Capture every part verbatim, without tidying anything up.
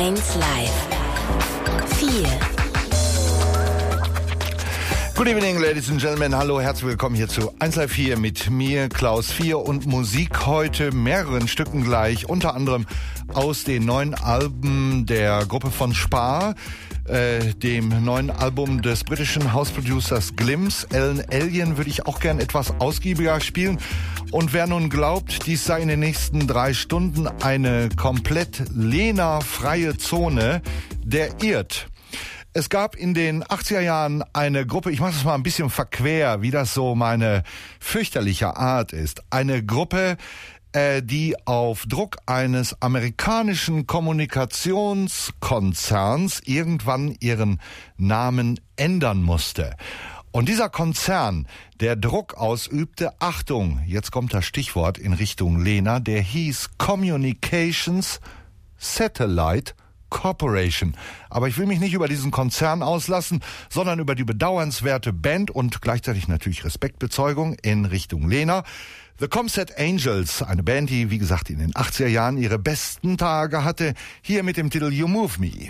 eins Live. vier. Good evening, ladies and gentlemen. Hallo, herzlich willkommen hier zu eins Live vier mit mir, Klaus vier, und Musik heute mehreren Stücken gleich, unter anderem aus den neuen Alben der Gruppe von Spar, äh, dem neuen Album des britischen House-Producers Glimpse. Alan Alien würde ich auch gern etwas ausgiebiger spielen. Und wer nun glaubt, dies sei in den nächsten drei Stunden eine komplett Lena-freie Zone, der irrt. Es gab in den achtziger Jahren eine Gruppe, ich mache das mal ein bisschen verquer, wie das so meine fürchterliche Art ist. Eine Gruppe, äh, die auf Druck eines amerikanischen Kommunikationskonzerns irgendwann ihren Namen ändern musste. Und dieser Konzern, der Druck ausübte, Achtung, jetzt kommt das Stichwort in Richtung Lena, der hieß Communications Satellite Corporation. Aber ich will mich nicht über diesen Konzern auslassen, sondern über die bedauernswerte Band und gleichzeitig natürlich Respektbezeugung in Richtung Lena. The Comset Angels, eine Band, die, wie gesagt, in den achtziger Jahren ihre besten Tage hatte, hier mit dem Titel You Move Me.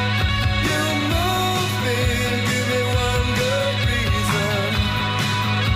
You move me, give me one good reason.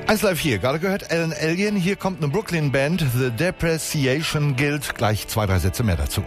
eins Live vier, gerade gehört Alan Alien. Hier kommt eine Brooklyn-Band, The Depreciation Guild. Gleich zwei, drei Sätze mehr dazu.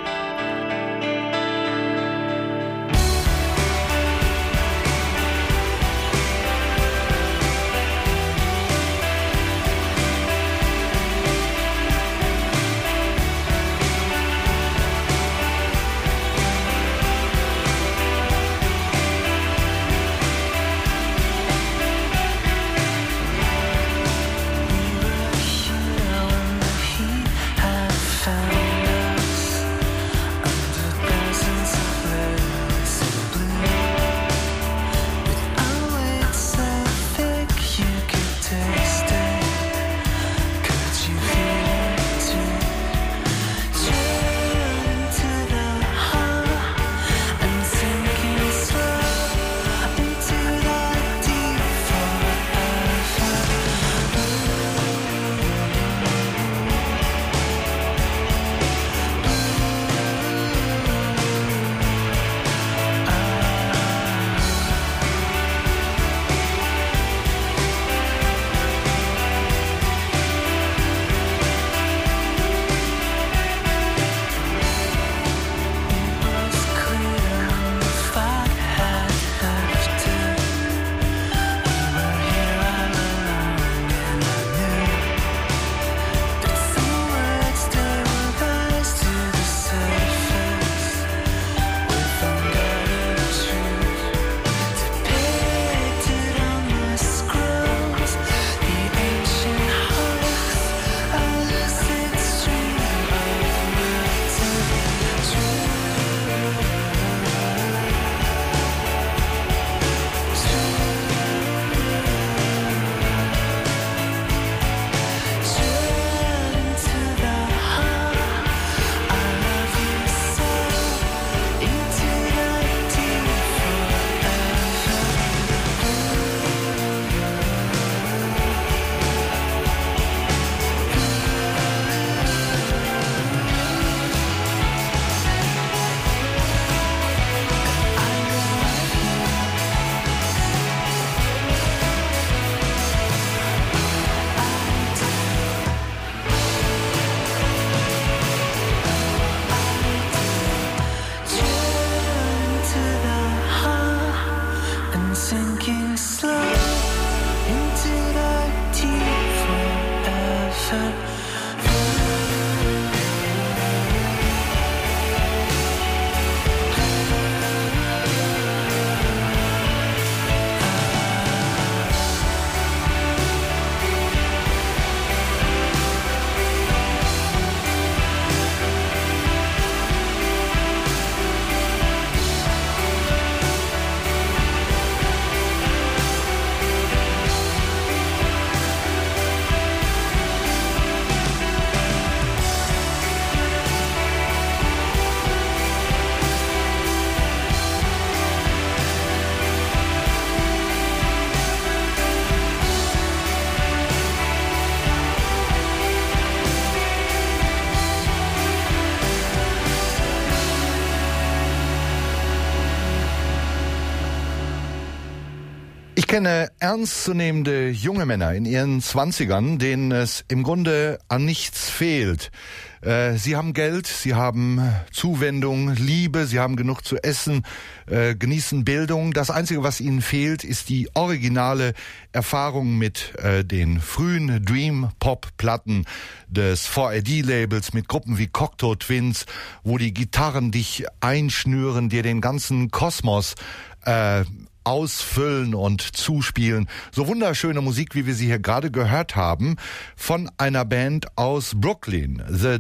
Ich kenne ernstzunehmende junge Männer in ihren Zwanzigern, denen es im Grunde an nichts fehlt. Äh, sie haben Geld, sie haben Zuwendung, Liebe, sie haben genug zu essen, äh, genießen Bildung. Das Einzige, was ihnen fehlt, ist die originale Erfahrung mit äh, den frühen Dream-Pop-Platten des vier A D-Labels mit Gruppen wie Cocteau Twins, wo die Gitarren dich einschnüren, dir den ganzen Kosmos äh, ausfüllen und zuspielen. So wunderschöne Musik, wie wir sie hier gerade gehört haben, von einer Band aus Brooklyn. The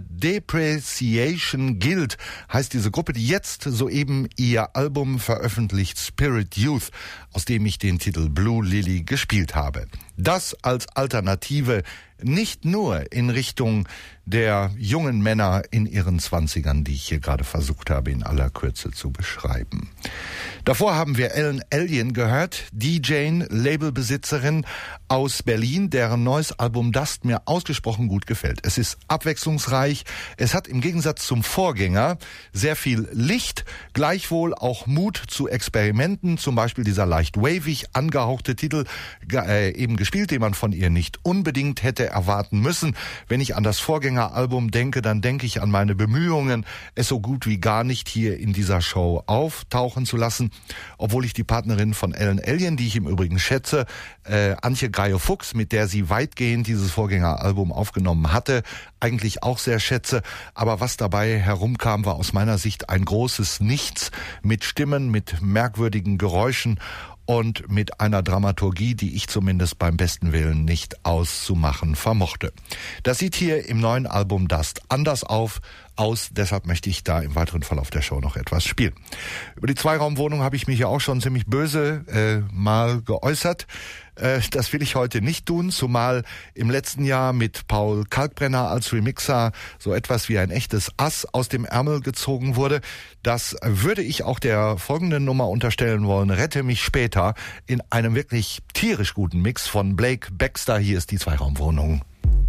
Depreciation Guild heißt diese Gruppe, die jetzt soeben ihr Album veröffentlicht, Spirit Youth, aus dem ich den Titel Blue Lily gespielt habe. Das als Alternative nicht nur in Richtung der jungen Männer in ihren Zwanzigern, die ich hier gerade versucht habe in aller Kürze zu beschreiben. Davor haben wir Ellen Allien gehört, D J, Labelbesitzerin aus Berlin, deren neues Album Dust mir ausgesprochen gut gefällt. Es ist abwechslungsreich, es hat im Gegensatz zum Vorgänger sehr viel Licht, gleichwohl auch Mut zu Experimenten, zum Beispiel dieser leicht wavig angehauchte Titel, äh, eben gespielt, den man von ihr nicht unbedingt hätte erwarten müssen. Wenn ich an das Vorgängeralbum denke, dann denke ich an meine Bemühungen, es so gut wie gar nicht hier in dieser Show auftauchen zu lassen, obwohl ich die Partnerin von Ellen Allien, die ich im Übrigen schätze, äh, Antje Greie-Fuchs, mit der sie weitgehend dieses Vorgängeralbum aufgenommen hatte, eigentlich auch sehr schätze. Aber was dabei herumkam, war aus meiner Sicht ein großes Nichts mit Stimmen, mit merkwürdigen Geräuschen und mit einer Dramaturgie, die ich zumindest beim besten Willen nicht auszumachen vermochte. Das sieht hier im neuen Album Dust anders auf, aus, deshalb möchte ich da im weiteren Verlauf der Show noch etwas spielen. Über die Zweiraumwohnung habe ich mich ja auch schon ziemlich böse äh, mal geäußert. Äh, das will ich heute nicht tun, zumal im letzten Jahr mit Paul Kalkbrenner als Remixer so etwas wie ein echtes Ass aus dem Ärmel gezogen wurde. Das würde ich auch der folgenden Nummer unterstellen wollen, Rette mich später, in einem wirklich tierisch guten Mix von Blake Baxter. Hier ist die Zweiraumwohnung.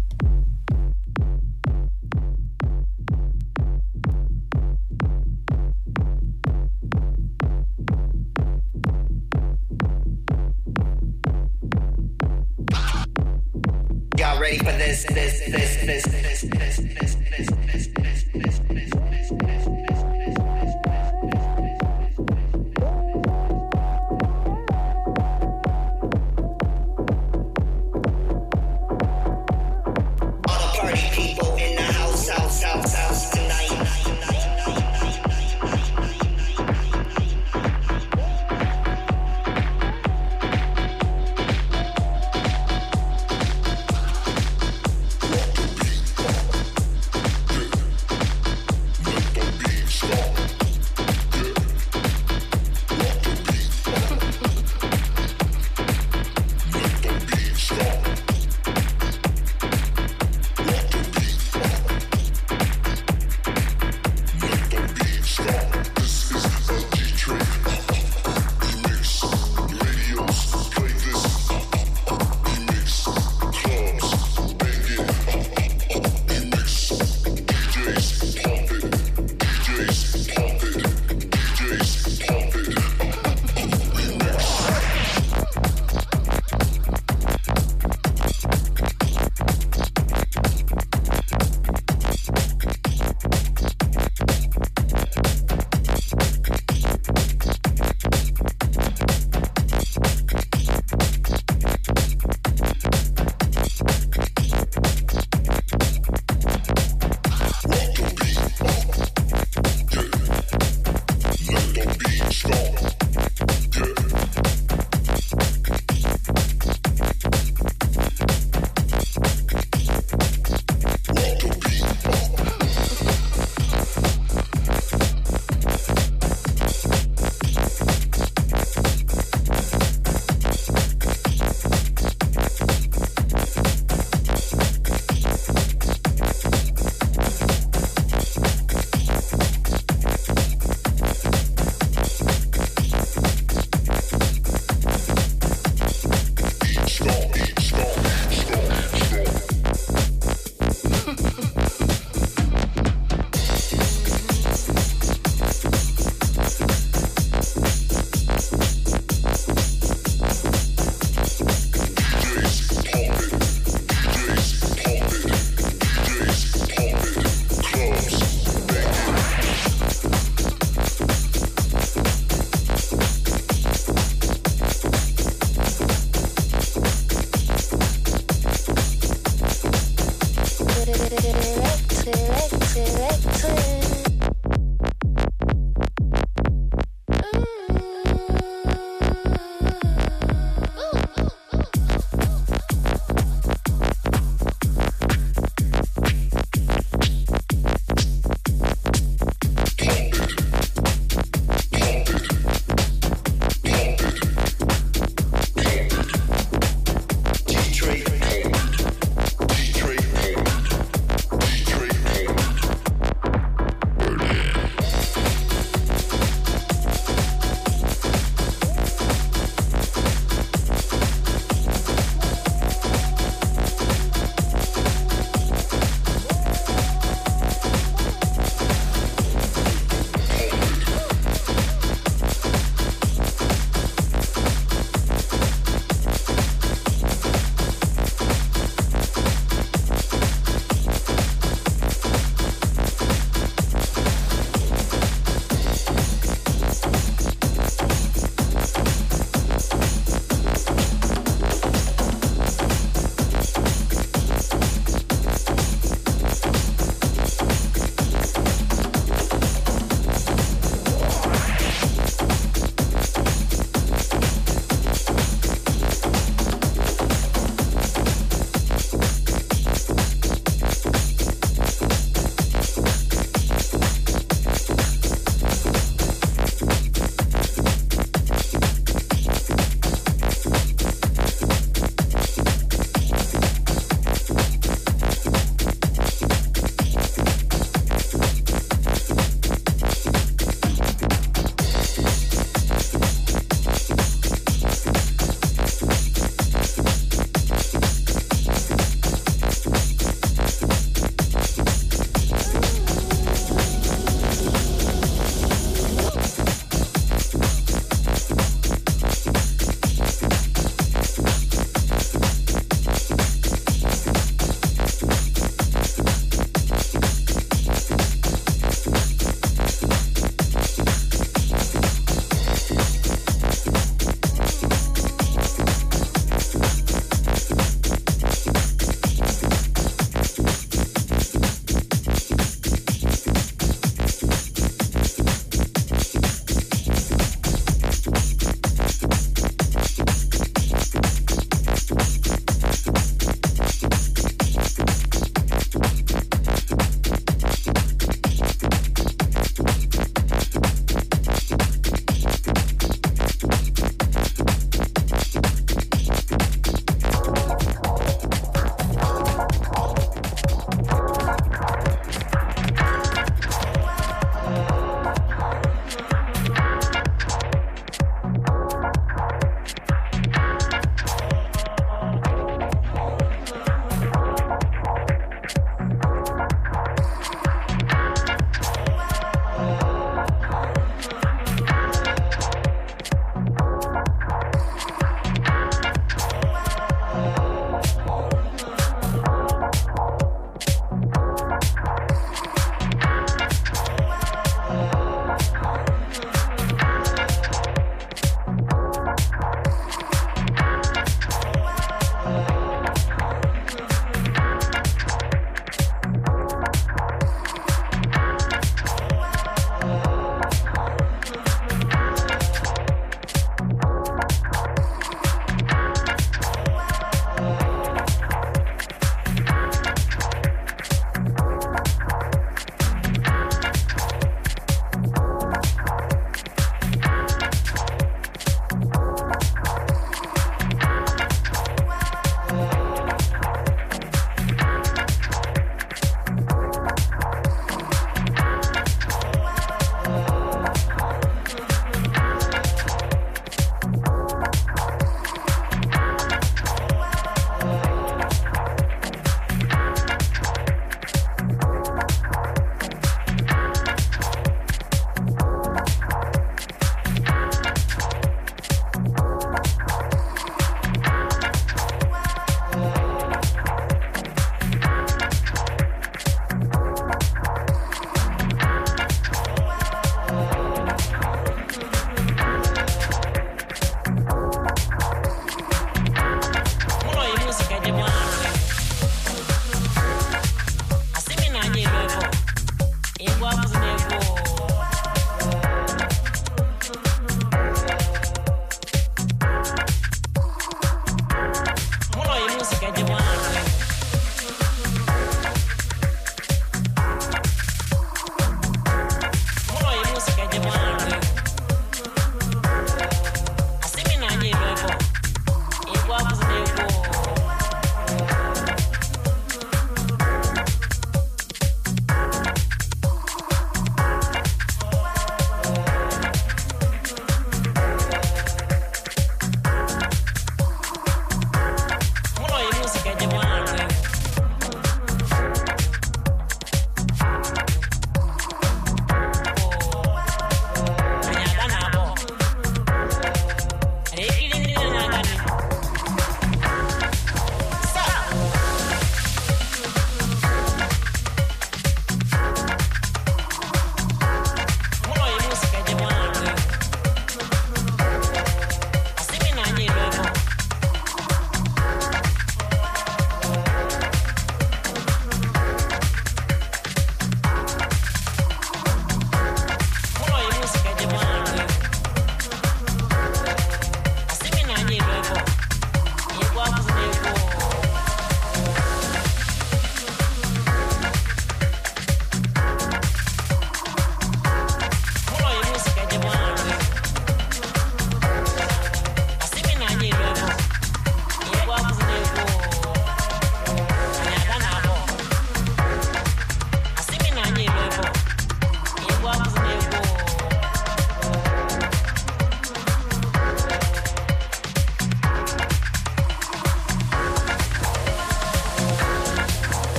Y'all ready for this, this, this, this, this, this, this, this, this, this, this, this, all the party people in the house, house, house, house tonight.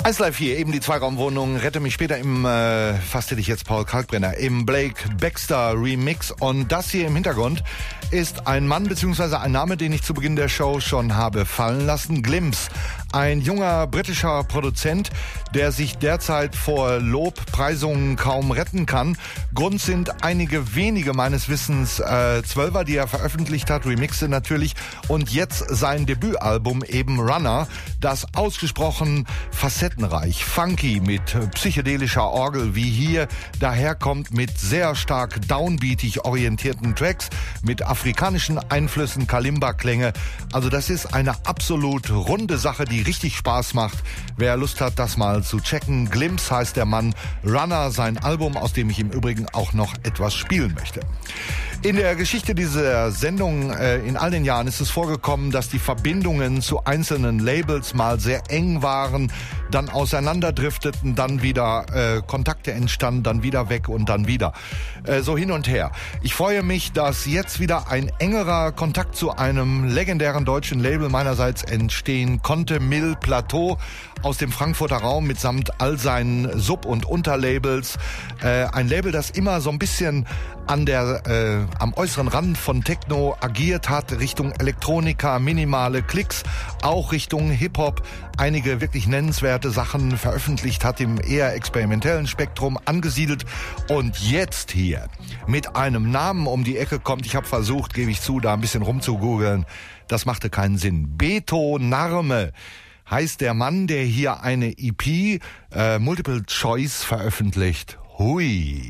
eins Live hier, eben die Zweiraumwohnung, rette mich später im, äh, fast hätte ich jetzt Paul Kalkbrenner, im Blake Baxter Remix. Und das hier im Hintergrund ist ein Mann bzw. ein Name, den ich zu Beginn der Show schon habe fallen lassen. Glimpse, ein junger britischer Produzent, der sich derzeit vor Lobpreisungen kaum retten kann. Grund sind einige wenige meines Wissens äh, Zwölfer, die er veröffentlicht hat, Remixe natürlich. Und jetzt sein Debütalbum eben Runner, das ausgesprochen facettenreich, funky mit psychedelischer Orgel wie hier daherkommt, mit sehr stark downbeatig orientierten Tracks, mit afrikanischen Einflüssen, Kalimba-Klänge. Also das ist eine absolut runde Sache, die richtig Spaß macht. Wer Lust hat, das mal zu checken. Glimpse heißt der Mann, Runner sein Album, aus dem ich im Übrigen auch noch etwas spielen möchte. In der Geschichte dieser Sendung äh, in all den Jahren ist es vorgekommen, dass die Verbindungen zu einzelnen Labels mal sehr eng waren, dann auseinanderdrifteten, dann wieder äh, Kontakte entstanden, dann wieder weg und dann wieder. Äh, so hin und her. Ich freue mich, dass jetzt wieder ein engerer Kontakt zu einem legendären deutschen Label meinerseits entstehen konnte. Mill Plateau aus dem Frankfurter Raum mitsamt all seinen Sub- und Unterlabels. Äh, ein Label, das immer so ein bisschen an der, äh, am äußeren Rand von Techno agiert hat, Richtung Elektronika, minimale Klicks, auch Richtung Hip-Hop, einige wirklich nennenswerte Sachen veröffentlicht hat, im eher experimentellen Spektrum angesiedelt und jetzt hier mit einem Namen um die Ecke kommt. Ich habe versucht, gebe ich zu, da ein bisschen rumzugoogeln. Das machte keinen Sinn. Beto Narme heißt der Mann, der hier eine E P, äh, Multiple Choice veröffentlicht. Hui.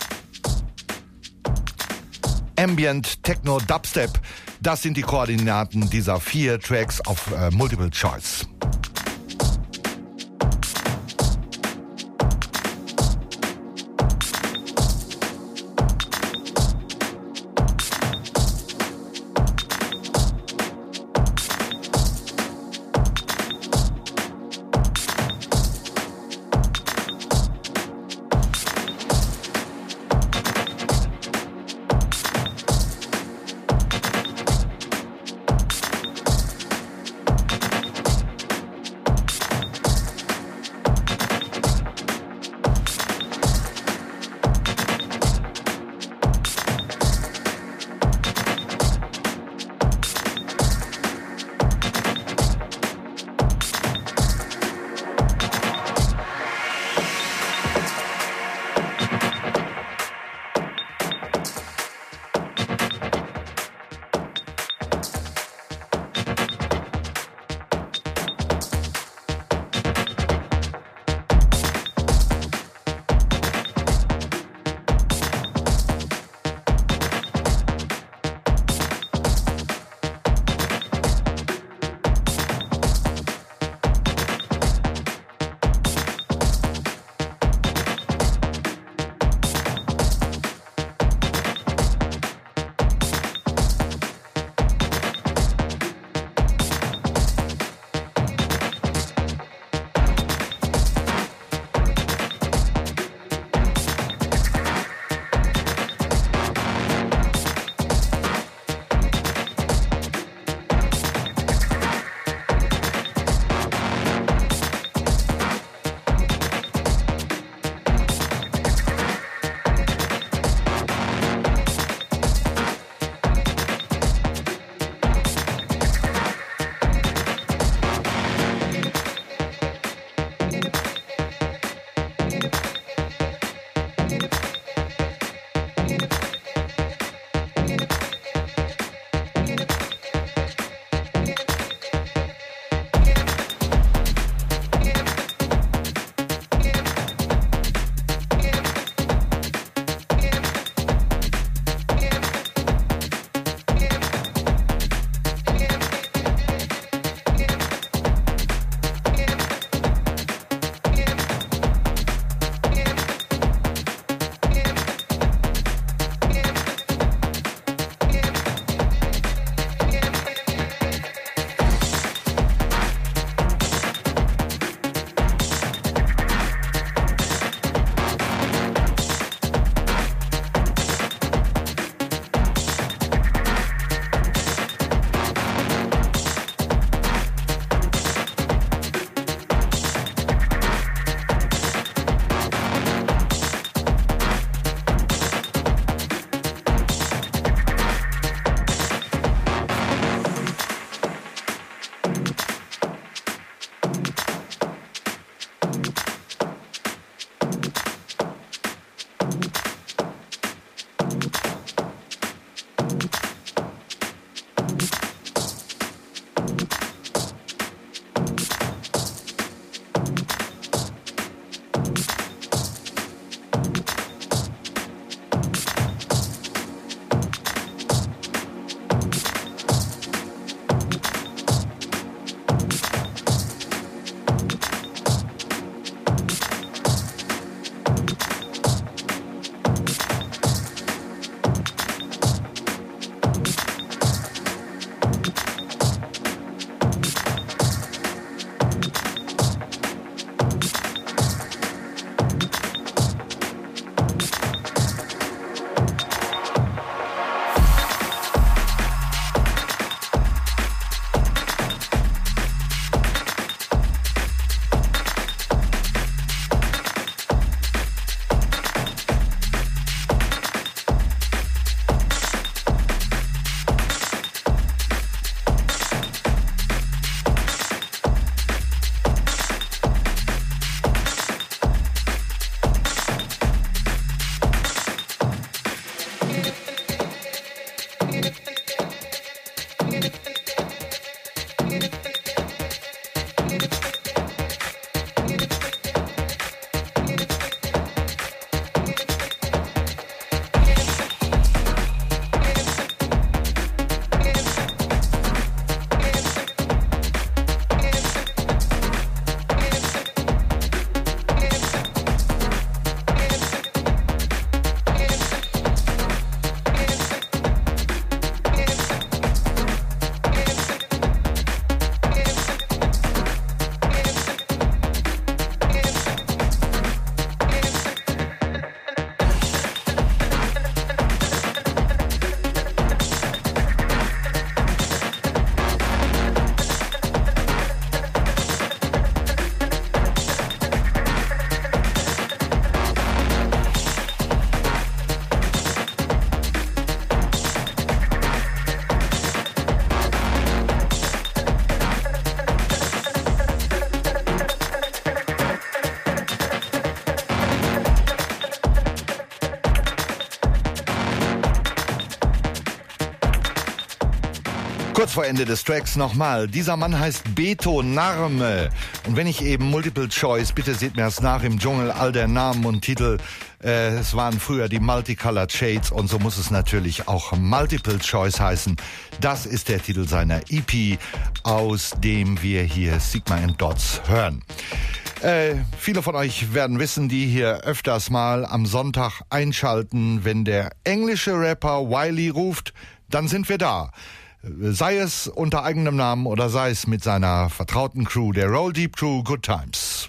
Ambient, Techno, Dubstep, das sind die Koordinaten dieser vier Tracks auf äh, Multiple Choice. Kurz vor Ende des Tracks nochmal. Dieser Mann heißt Beto Narme. Und wenn ich eben Multiple Choice, bitte seht mir es nach im Dschungel, all der Namen und Titel. Äh, es waren früher die Multicolored Shades und so muss es natürlich auch Multiple Choice heißen. Das ist der Titel seiner E P, aus dem wir hier Sigma and Dots hören. Äh, viele von euch werden wissen, die hier öfters mal am Sonntag einschalten, wenn der englische Rapper Wiley ruft, dann sind wir da. Sei es unter eigenem Namen oder sei es mit seiner vertrauten Crew, der Roll Deep Crew, Good Times.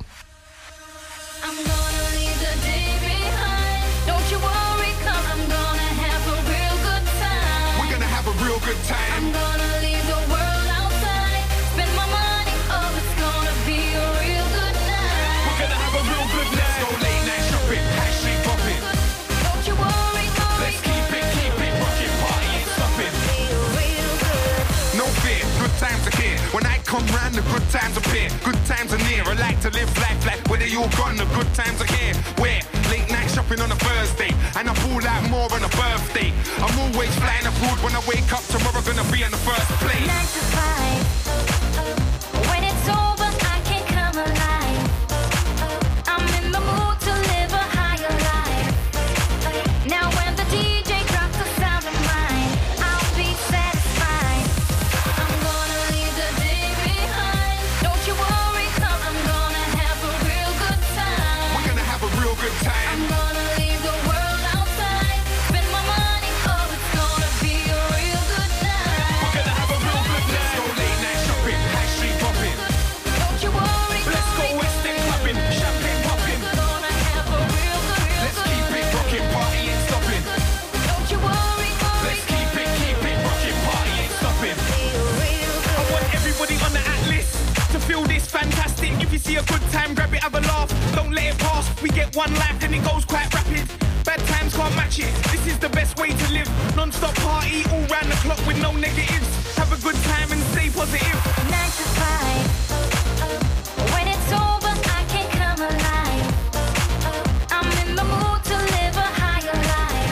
Times are here. When I come round, the good times appear. Good times are near. I like to live life like whether you're gone, the good times are here. Where late night shopping on a Thursday, and I pull out more on a birthday. I'm always flying abroad. When I wake up tomorrow, gonna be on the first plane. Nine to five. When it's over, I can come alive. I'm in the mood to live a higher life. Now when the D J drops the sound of mine, I'll be satisfied. I'm gonna leave the day behind. Don't you worry, 'cause I'm gonna have a real good time. We're gonna have a real good time. I'm gonna leave the world outside. Spend my money, oh, it's gonna be a real good night. We're gonna have a real good night. Let's go late night shopping, high street popping. Don't you worry, Let's go West End clubbing, champagne popping. gonna have a real good, real Let's good keep it rocking, party ain't stopping. Don't you worry, worry, Let's keep it, keep it rocking, party ain't stopping. real, real I good. want everybody on the atlas to feel this fantastic. If you see a good time, grab it, have a laugh. Don't let it pass. We get one life and it goes quite rapid. Bad times can't match it. This is the best way to live. Non-stop party all round the clock with no negatives. Have a good time and stay positive. Nine to five. When it's over, I can come alive. I'm in the mood to live a higher life.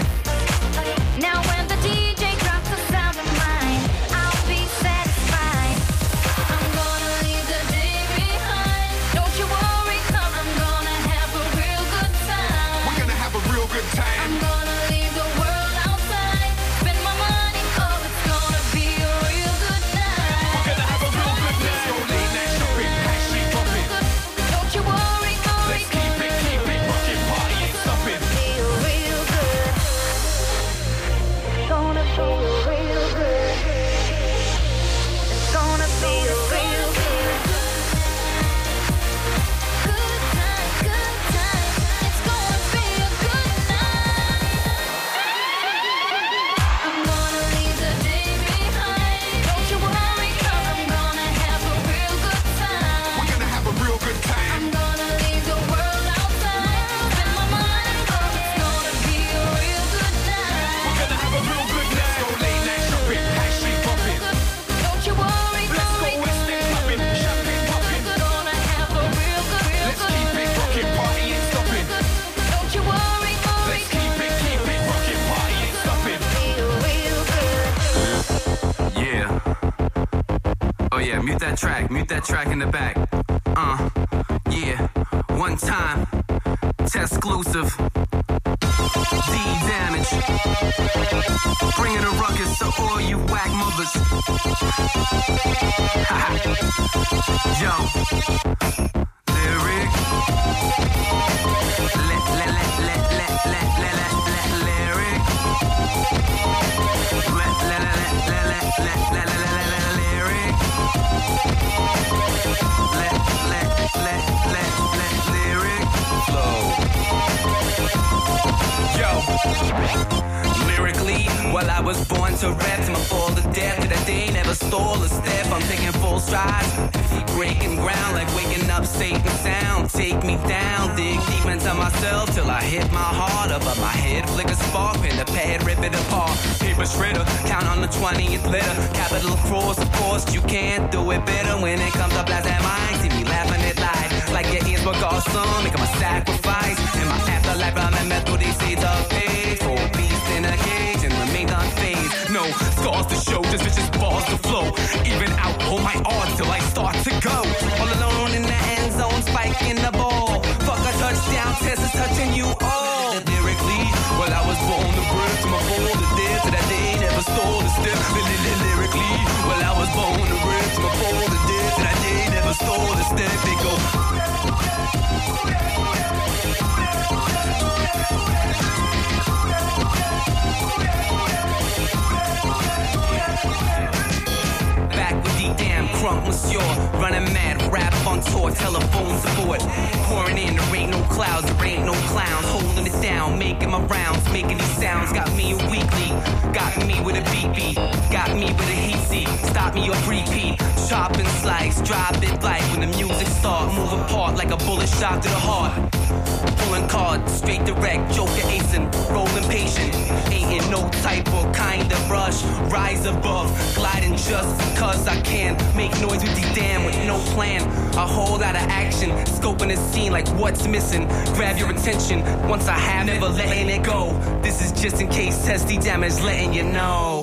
Now when the D J drops the sound of mine, I'll be satisfied. I'm gonna leave the day behind. Don't you worry, 'cause I'm gonna have a real good time. We're gonna have a real good time. I'm gonna leave the world outside. Spend my money, oh, it's gonna be a real good night. We're gonna have a real good night. Let's go late night shopping, high street popping. Don't you worry, worry, Let's keep it, keep it rocking, party ain't stopping. feel real good. It's gonna feel real good. It's gonna feel real good. Good time, good time. It's gonna be a good night. I'm gonna leave the day behind. Don't you worry, 'cause I'm gonna have a real good time. We're gonna have a real good time. I'm gonna leave the world outside. Spend my money, oh, it's gonna be a real good night. We're gonna have a real good night. Let's go late night shopping, high street popping. Don't you worry, Let's go worry, West End clubbing, champagne popping. gonna have a real good, real Let's good keep it rocking, party ain't stopping. Don't you worry, worry, Let's keep it, keep it rocking, party ain't stopping. feel real good. Yeah. Oh yeah, mute that track, mute that track in the back. Uh, yeah. One time, test exclusive. D damage. Bringing a ruckus to all you whack mothers. Yo. Lyric. Let, let, let, let, let, let, let, let, let, lyric. Let, let, let, let, let, let, let, let, let, let, lyric. Let, let, let, let, let, lyric. Flow. Yo. Lyrically, well, I was born to rap to my fall to death. To that day, never stole a step. I'm taking full strides, breaking ground like waking up Satan sound. Take me down, dig deep into myself till I hit my heart. Above my head, flick a spark, pen the pad, rip it apart. Paper shredder, count on the twentieth letter. Capital cross, of course, you can't do it better when it comes to blast that mind. See me laughing at life like your ears were awesome. Make 'em a sacrifice. In my afterlife, I'm a through these seeds of faith. For a beast in a cage and remain unfazed. no scars to show, just vicious balls to flow. Even out all my art till I start to go. All alone in the end zone, spiking the ball. Fuck a touchdown, test is touching you all. Lyrically, well I was born to bridge to my fold the dead to that day never stole the step. Lyrically, well I was born to bridge to my fold the dead to that day never stole the step. They go. Back with the damn crunk monsieur, running mad, rap on tour, telephone support. Pouring in, there ain't no clouds, there ain't no clowns. Holding it down, making my rounds, making these sounds. Got me a weekly, got me with a B B, got me with a heat seat. Stop me off repeat, chop and slice, drive it like when the music start. Move apart like a bullet shot to the heart. Pulling cards, straight direct, joker acing, rolling patient. Ain't in no type or kind of rush. Rise above, gliding just cause I can. Make noise with these damn with no plan. A whole lot of action, scoping the scene like what's missing. Grab your attention, once I have, never letting it go. This is just in case testy damage, letting you know.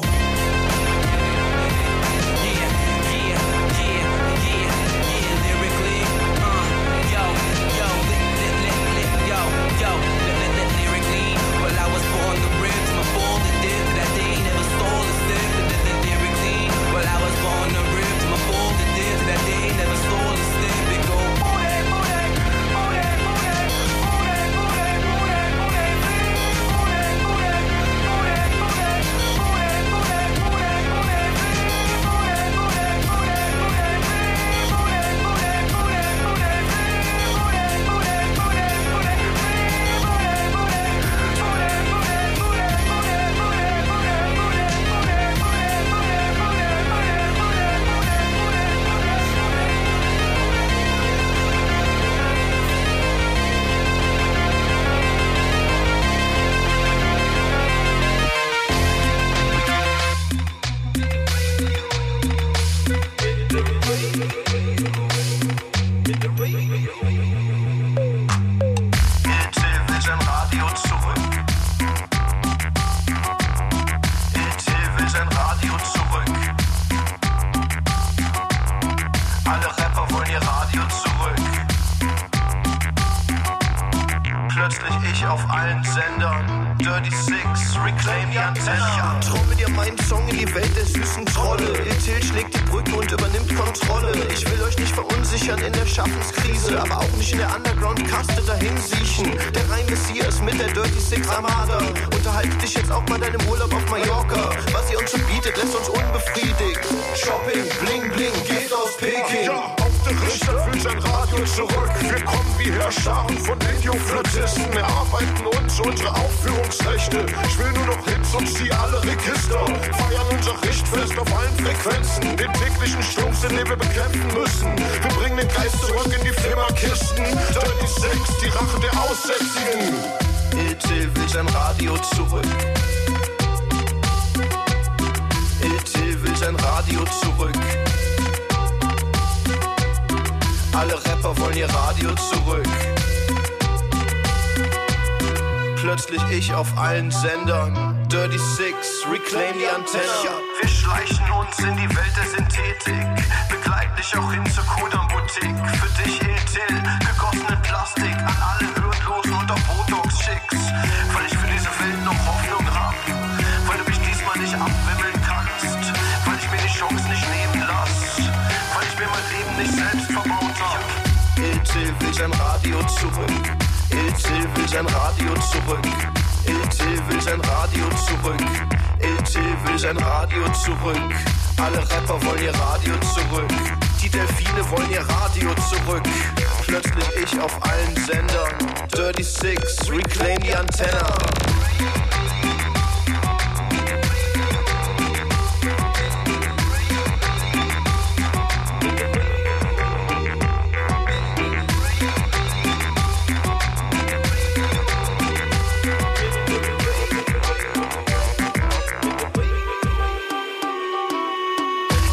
Auf allen Sendern, Dirty Six, reclaim die Antenne. Wir schleichen uns in die Welt der Synthetik, begleiten dich auch hin zur Kudam-Boutique. Für dich Etil, gegossen in Plastik, an alle Hirnlosen und auf Botox-Chicks. Weil ich für diese Welt noch Hoffnung hab, weil du mich diesmal nicht abwimmeln kannst, weil ich mir die Chance nicht nehmen lass, weil ich mir mein Leben nicht selbst verbaut hab. Etil will sein Radio zurück, Etil will sein Radio zurück. Etil will sein Radio zurück. Etil will sein Radio zurück. Alle Rapper wollen ihr Radio zurück. Die Delfine wollen ihr Radio zurück. Plötzlich ich auf allen Sendern. Dirty Six, reclaim die Antenne.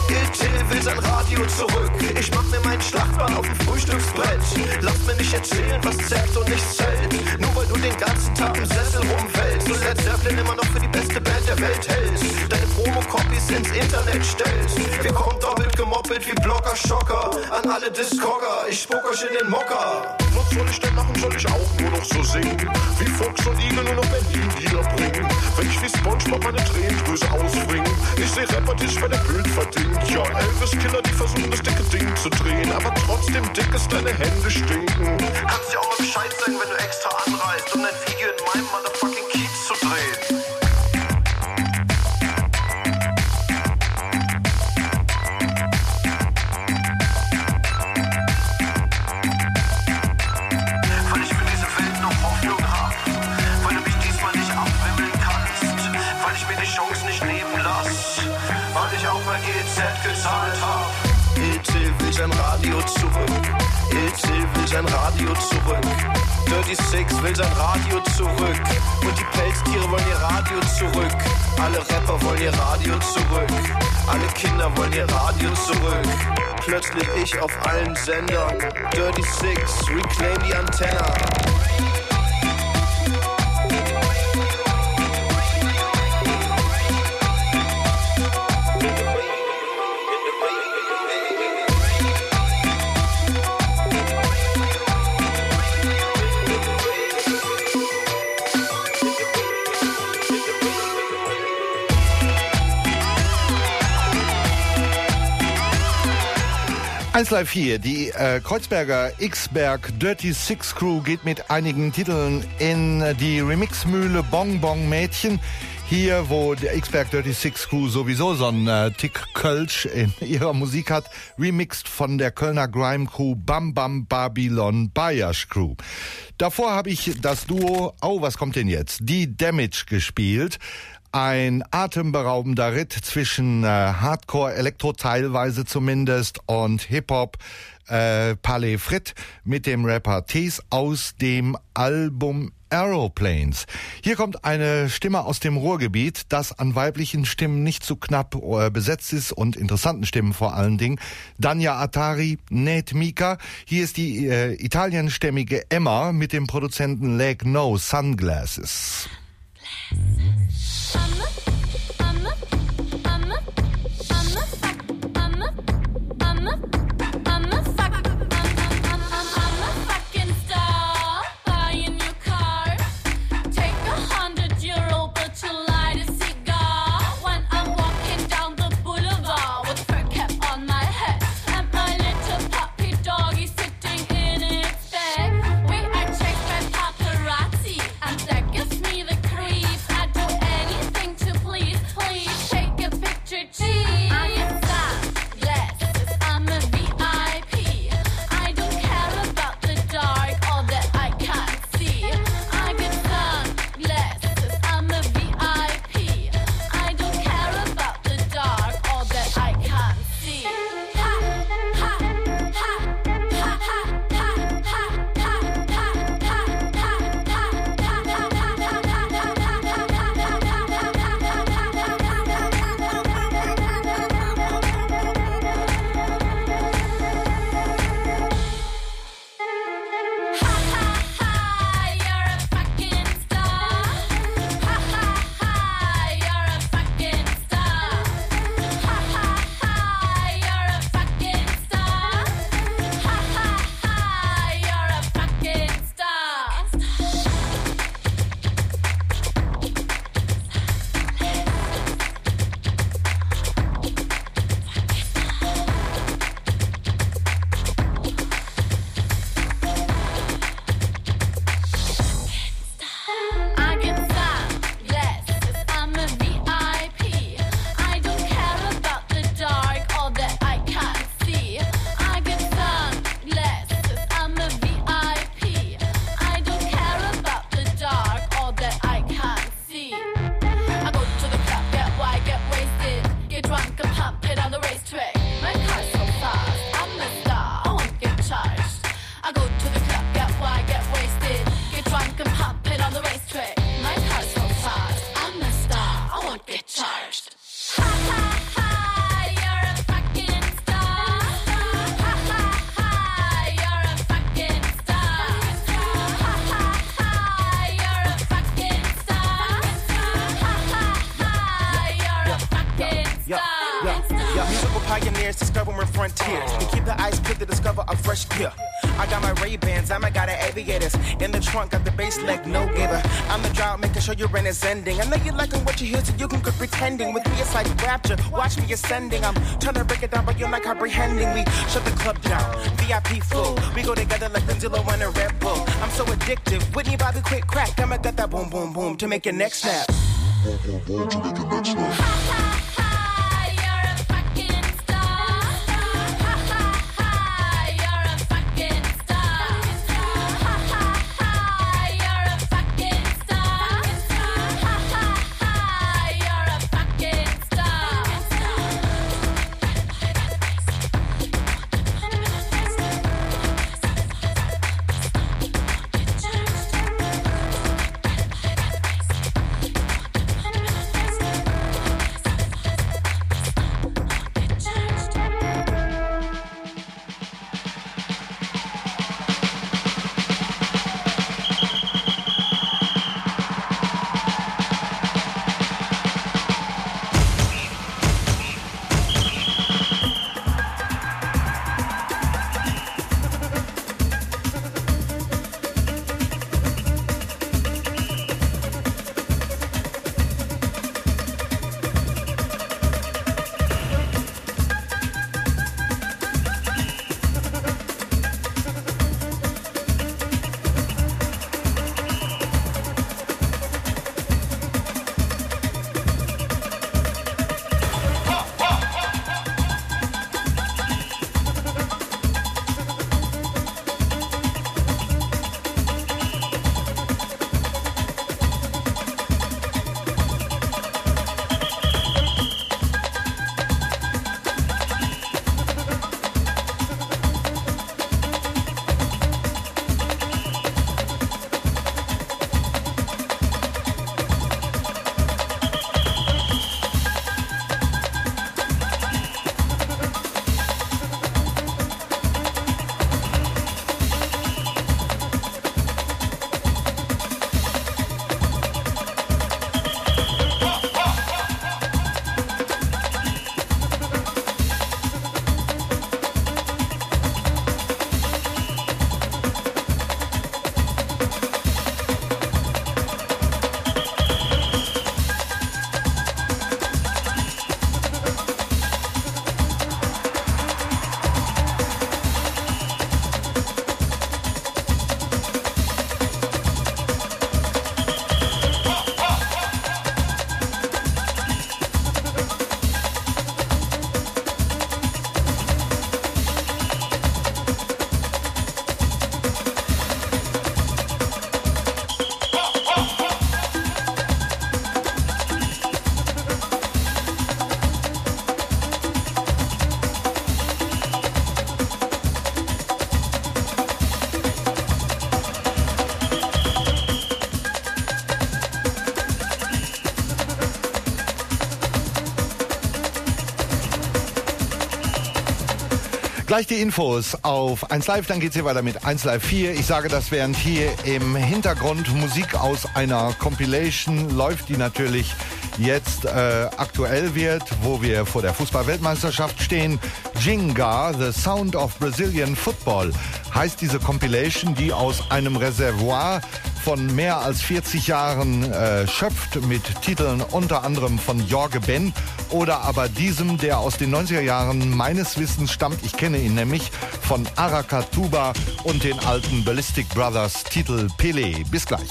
Il will sein Radio zurück. Ich mach mir meinen Schlachtbahn auf dem Frühstücksbrett. Lass mir nicht erzählen, was zählt und nicht zählt. Nur weil du den ganzen Tag im Sessel rumfällst und Led Zeppelin immer noch für die beste Band der Welt hältst. Deine Promo-Copies ins Internet stellst. Wir kommen doppelt gemoppelt wie Blocker Schocker an alle Discogger. Ich spuck euch in den Mocker. Was soll ich denn machen? Soll ich auch nur noch so singen? Wie Fox und Igel nur noch Berlin-Lieder bringen? Wenn ich wie Spongebob meine Tränendrüse ausbringen. Ich seh Rapper, die sich bei der Bild verdient. Ja, Elvis-Killer, die versuchen das dicke Ding zu drehen. Aber trotzdem dick ist deine Hände stinken. Kannst dir auch mal Bescheid sagen, wenn du extra anreist, um dein Video in meinem Motherfucking Kiez zu drehen. Weil ich für diese Welt noch Hoffnung hab. Weil du mich diesmal nicht abwimmeln kannst. Weil ich mir die Chance nicht nehmen lass. Weil ich auch mal G Z gezahlt hab. E T will sein Radio zurück. E T will sein Radio zurück. Dirty Six will sein Radio zurück. Und die Pelztiere wollen ihr Radio zurück. Alle Rapper wollen ihr Radio zurück. Alle Kinder wollen ihr Radio zurück. Plötzlich ich auf allen Sendern. Dirty Six, reclaim die Antenna. eins Live vier, die äh, Kreuzberger X-Berg Dirty Six Crew geht mit einigen Titeln in die Remixmühle Bong Bong Mädchen. Hier, wo der X-Berg Dirty Six Crew sowieso so einen äh, Tick Kölsch in ihrer Musik hat, remixed von der Kölner Grime Crew Bam Bam Babylon Bayash Crew. Davor habe ich das Duo, oh, was kommt denn jetzt? Die Damage gespielt. Ein atemberaubender Ritt zwischen äh, Hardcore, Elektro teilweise zumindest und Hip-Hop, äh, Palais Frit mit dem Rapper Tees aus dem Album Aeroplanes. Hier kommt eine Stimme aus dem Ruhrgebiet, das an weiblichen Stimmen nicht zu knapp äh, besetzt ist und interessanten Stimmen vor allen Dingen. Danja Atari, Nate Mika. Hier ist die äh, italienstämmige Emma mit dem Produzenten Leg No Sunglasses. To Pioneers discovering frontiers. We keep the ice clear to discover a fresh gear. I got my Ray-Bans, I'm a got aviators. In the trunk, got the bass leg, no giver. I'm the drought, making sure your rent is ending. I know you liking what you hear, so you can quit pretending. With me, it's like rapture, watch me ascending. I'm trying to break it down, but you're not comprehending. We shut the club down, V I P full. We go together like the Zillow and a Red Bull. I'm so addictive, Whitney Bobby quick crack. I'ma got that boom, boom, boom to make your neck snap. Boom, boom, boom to make your neck snap. Gleich die Infos auf eins Live, dann geht's hier weiter mit eins Live vier. Ich sage das, während hier im Hintergrund Musik aus einer Compilation läuft, die natürlich jetzt äh, aktuell wird, wo wir vor der Fußball-Weltmeisterschaft stehen. Ginga, The Sound of Brazilian Football heißt diese Compilation, die aus einem Reservoir von mehr als vierzig Jahren äh, schöpft, mit Titeln unter anderem von Jorge Ben oder aber diesem, der aus den neunziger Jahren meines Wissens stammt. Ich kenne ihn nämlich von Aracatuba und den alten Ballistic Brothers Titel Pelé. Bis gleich.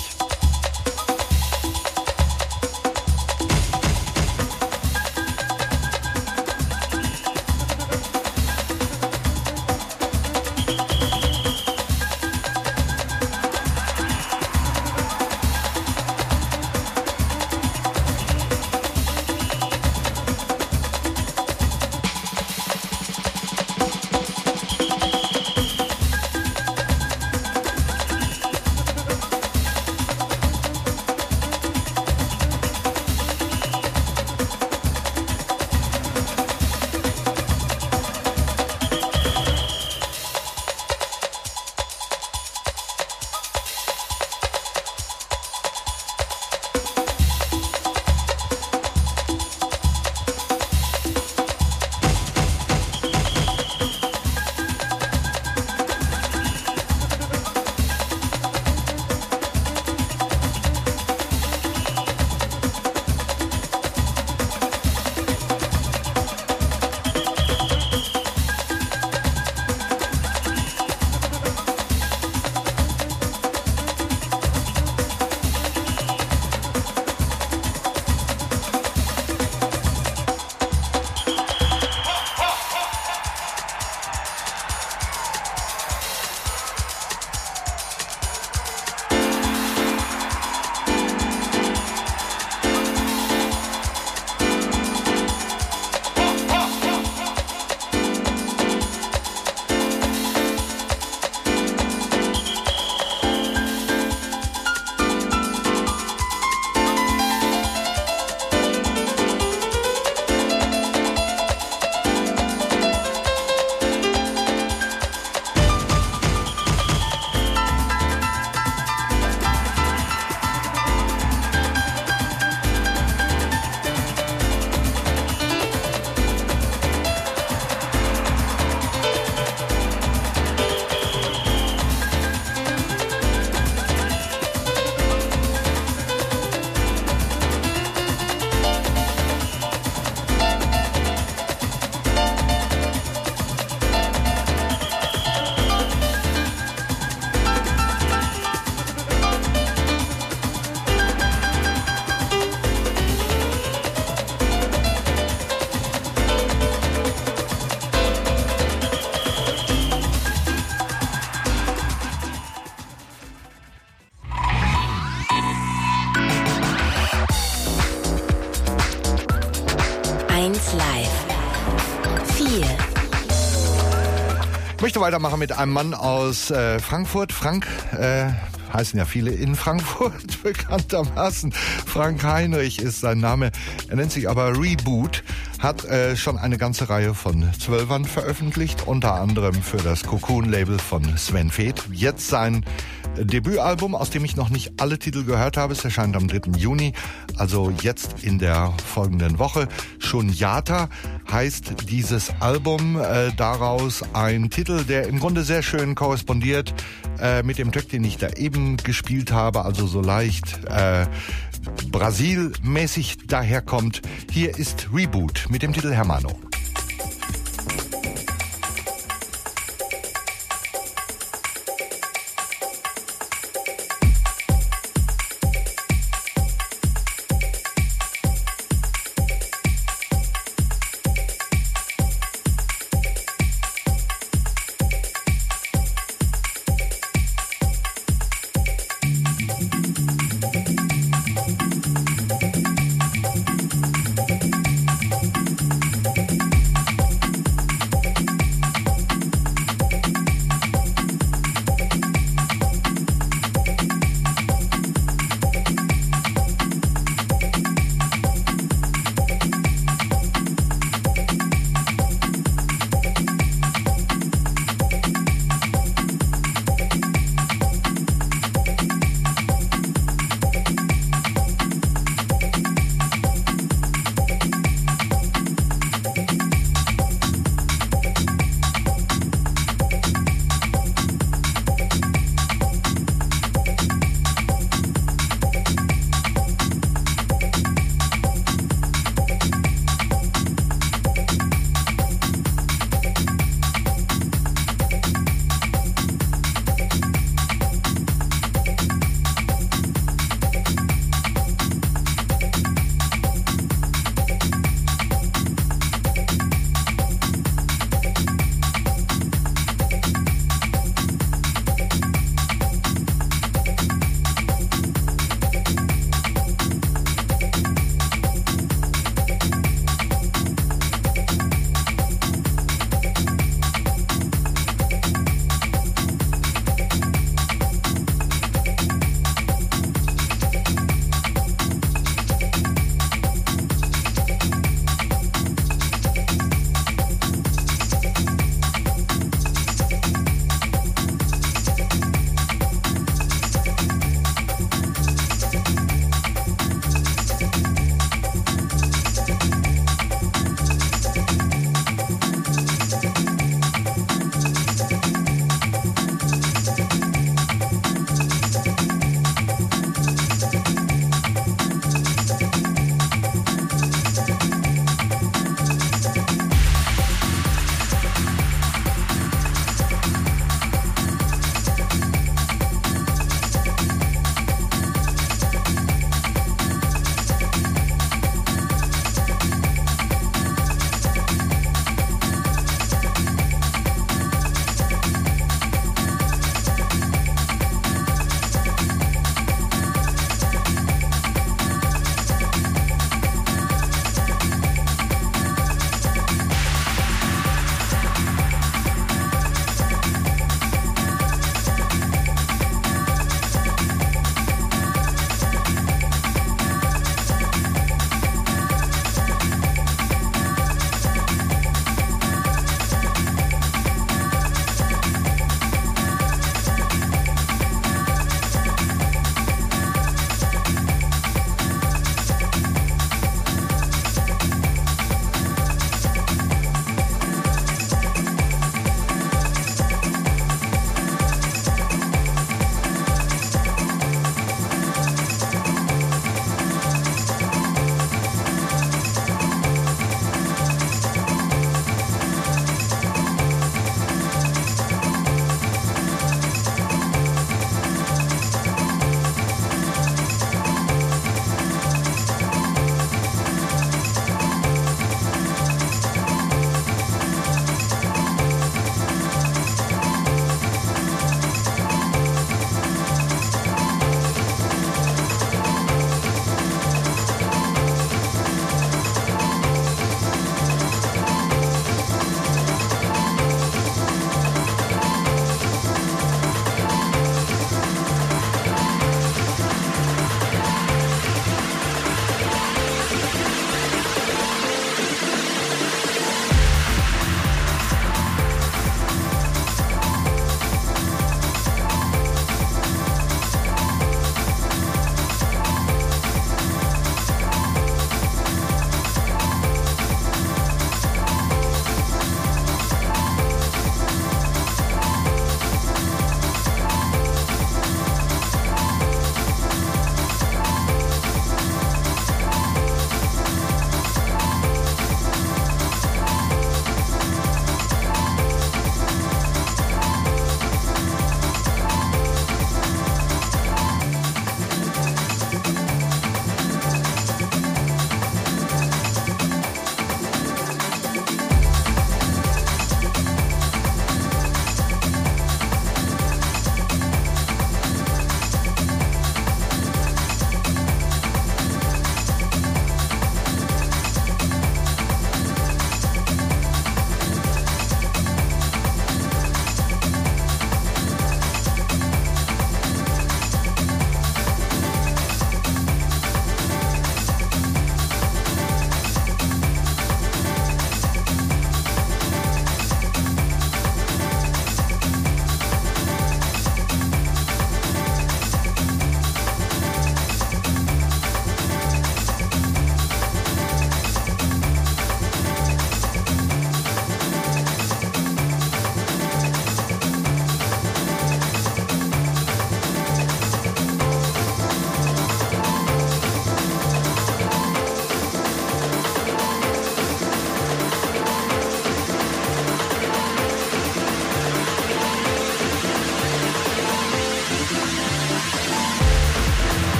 Ich möchte weitermachen mit einem Mann aus äh, Frankfurt. Frank, äh, heißen ja viele in Frankfurt bekanntermaßen. Frank Heinrich ist sein Name. Er nennt sich aber Reboot. Hat äh, schon eine ganze Reihe von Zwölfern veröffentlicht, unter anderem für das Cocoon-Label von Sven Väth. Jetzt sein Debütalbum, aus dem ich noch nicht alle Titel gehört habe. Es erscheint am dritten Juni, also jetzt in der folgenden Woche. Shunyata heißt dieses Album. Äh, daraus ein Titel, der im Grunde sehr schön korrespondiert äh, mit dem Track, den ich da eben gespielt habe, also so leicht äh, Brasil-mäßig daherkommt. Hier ist Reboot mit dem Titel Hermano.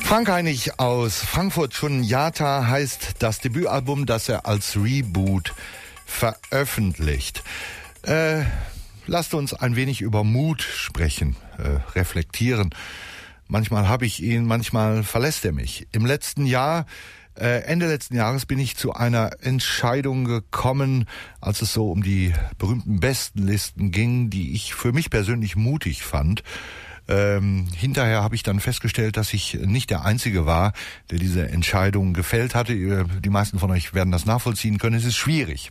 Frank Heinig aus Frankfurt Shunyata heißt das Debütalbum, das er als Reboot veröffentlicht. Äh, lasst uns ein wenig über Mut sprechen, äh, reflektieren. Manchmal habe ich ihn, manchmal verlässt er mich. Im letzten Jahr, äh, Ende letzten Jahres bin ich zu einer Entscheidung gekommen, als es so um die berühmten Bestenlisten ging, die ich für mich persönlich mutig fand. Ähm, hinterher habe ich dann festgestellt, dass ich nicht der Einzige war, der diese Entscheidung gefällt hatte. Die meisten von euch werden das nachvollziehen können. Es ist schwierig,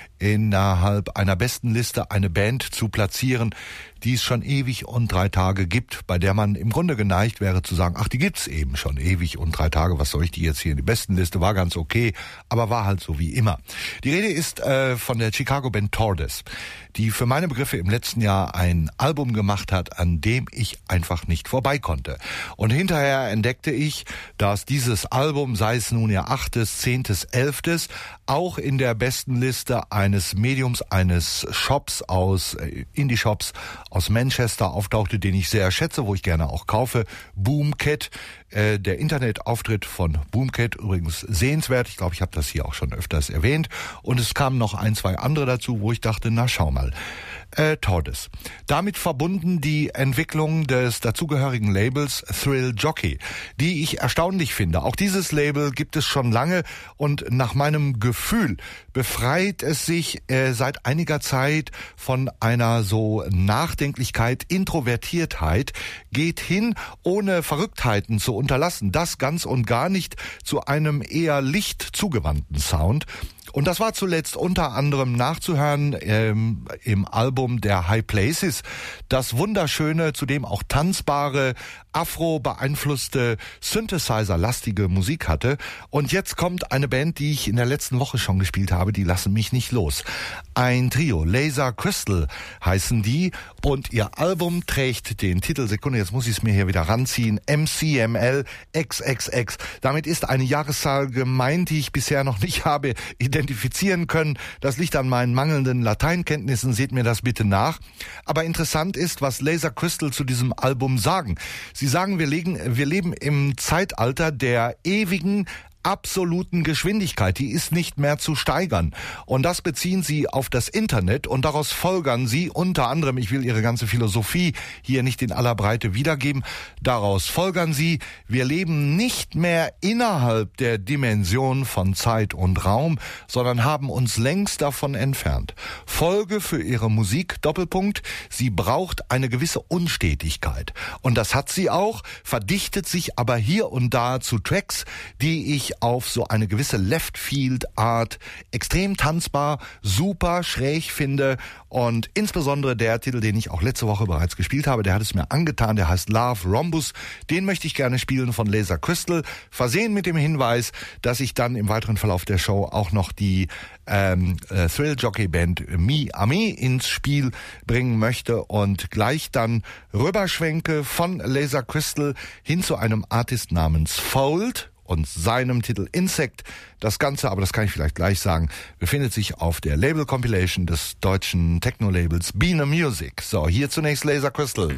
innerhalb einer Bestenliste eine Band zu platzieren, die es schon ewig und drei Tage gibt, bei der man im Grunde geneigt wäre zu sagen, ach, die gibt's eben schon ewig und drei Tage, was soll ich die jetzt hier in die Bestenliste, war ganz okay, aber war halt so wie immer. Die Rede ist äh, von der Chicago-Band Tortoise, die für meine Begriffe im letzten Jahr ein Album gemacht hat, an dem ich einfach nicht vorbei konnte. Und hinterher entdeckte ich, dass dieses Album, sei es nun ihr achtes, zehntes, elftes, auch in der Bestenliste eines Mediums, eines Shops aus, äh, Indie-Shops aus Manchester auftauchte, den ich sehr schätze, wo ich gerne auch kaufe. Boomcat, äh, der Internetauftritt von Boomcat, übrigens sehenswert. Ich glaube, ich habe das hier auch schon öfters erwähnt. Und es kamen noch ein, zwei andere dazu, wo ich dachte, na schau mal. Äh, Tortoise. Damit verbunden die Entwicklung des dazugehörigen Labels Thrill Jockey, die ich erstaunlich finde. Auch dieses Label gibt es schon lange und nach meinem Gefühl befreit es sich äh, seit einiger Zeit von einer so Nachdenklichkeit, Introvertiertheit, geht hin, ohne Verrücktheiten zu unterlassen. Das ganz und gar nicht, zu einem eher licht zugewandten Sound. Und das war zuletzt unter anderem nachzuhören ähm, im Album der High Places, das wunderschöne, zudem auch tanzbare, afro-beeinflusste, Synthesizer-lastige Musik hatte. Und jetzt kommt eine Band, die ich in der letzten Woche schon gespielt habe, die lassen mich nicht los. Ein Trio, Laser Crystal heißen die, und ihr Album trägt den Titel, Sekunde, jetzt muss ich es mir hier wieder ranziehen, M C M L X X X. Damit ist eine Jahreszahl gemeint, die ich bisher noch nicht habe identifizieren können. Das liegt an meinen mangelnden Lateinkenntnissen, seht mir das bitte nach. Aber interessant ist, was Laser Crystal zu diesem Album sagen. Sie sagen, wir, legen, wir leben im Zeitalter der ewigen, absoluten Geschwindigkeit, die ist nicht mehr zu steigern. Und das beziehen sie auf das Internet und daraus folgern sie unter anderem, ich will ihre ganze Philosophie hier nicht in aller Breite wiedergeben, daraus folgern sie, wir leben nicht mehr innerhalb der Dimension von Zeit und Raum, sondern haben uns längst davon entfernt. Folge für ihre Musik, Doppelpunkt, sie braucht eine gewisse Unstetigkeit. Und das hat sie auch, verdichtet sich aber hier und da zu Tracks, die ich auf so eine gewisse Left-Field-Art extrem tanzbar, super schräg finde. Und insbesondere der Titel, den ich auch letzte Woche bereits gespielt habe, der hat es mir angetan, der heißt Love Rhombus. Den möchte ich gerne spielen von Laser Crystal, versehen mit dem Hinweis, dass ich dann im weiteren Verlauf der Show auch noch die ähm, äh, Thrill Jockey Band Mi Ami ins Spiel bringen möchte und gleich dann rüberschwenke von Laser Crystal hin zu einem Artist namens Fold und seinem Titel Insect. Das Ganze, aber das kann ich vielleicht gleich sagen, befindet sich auf der Label-Compilation des deutschen Techno-Labels Beano Music. So, hier zunächst Laser Crystal.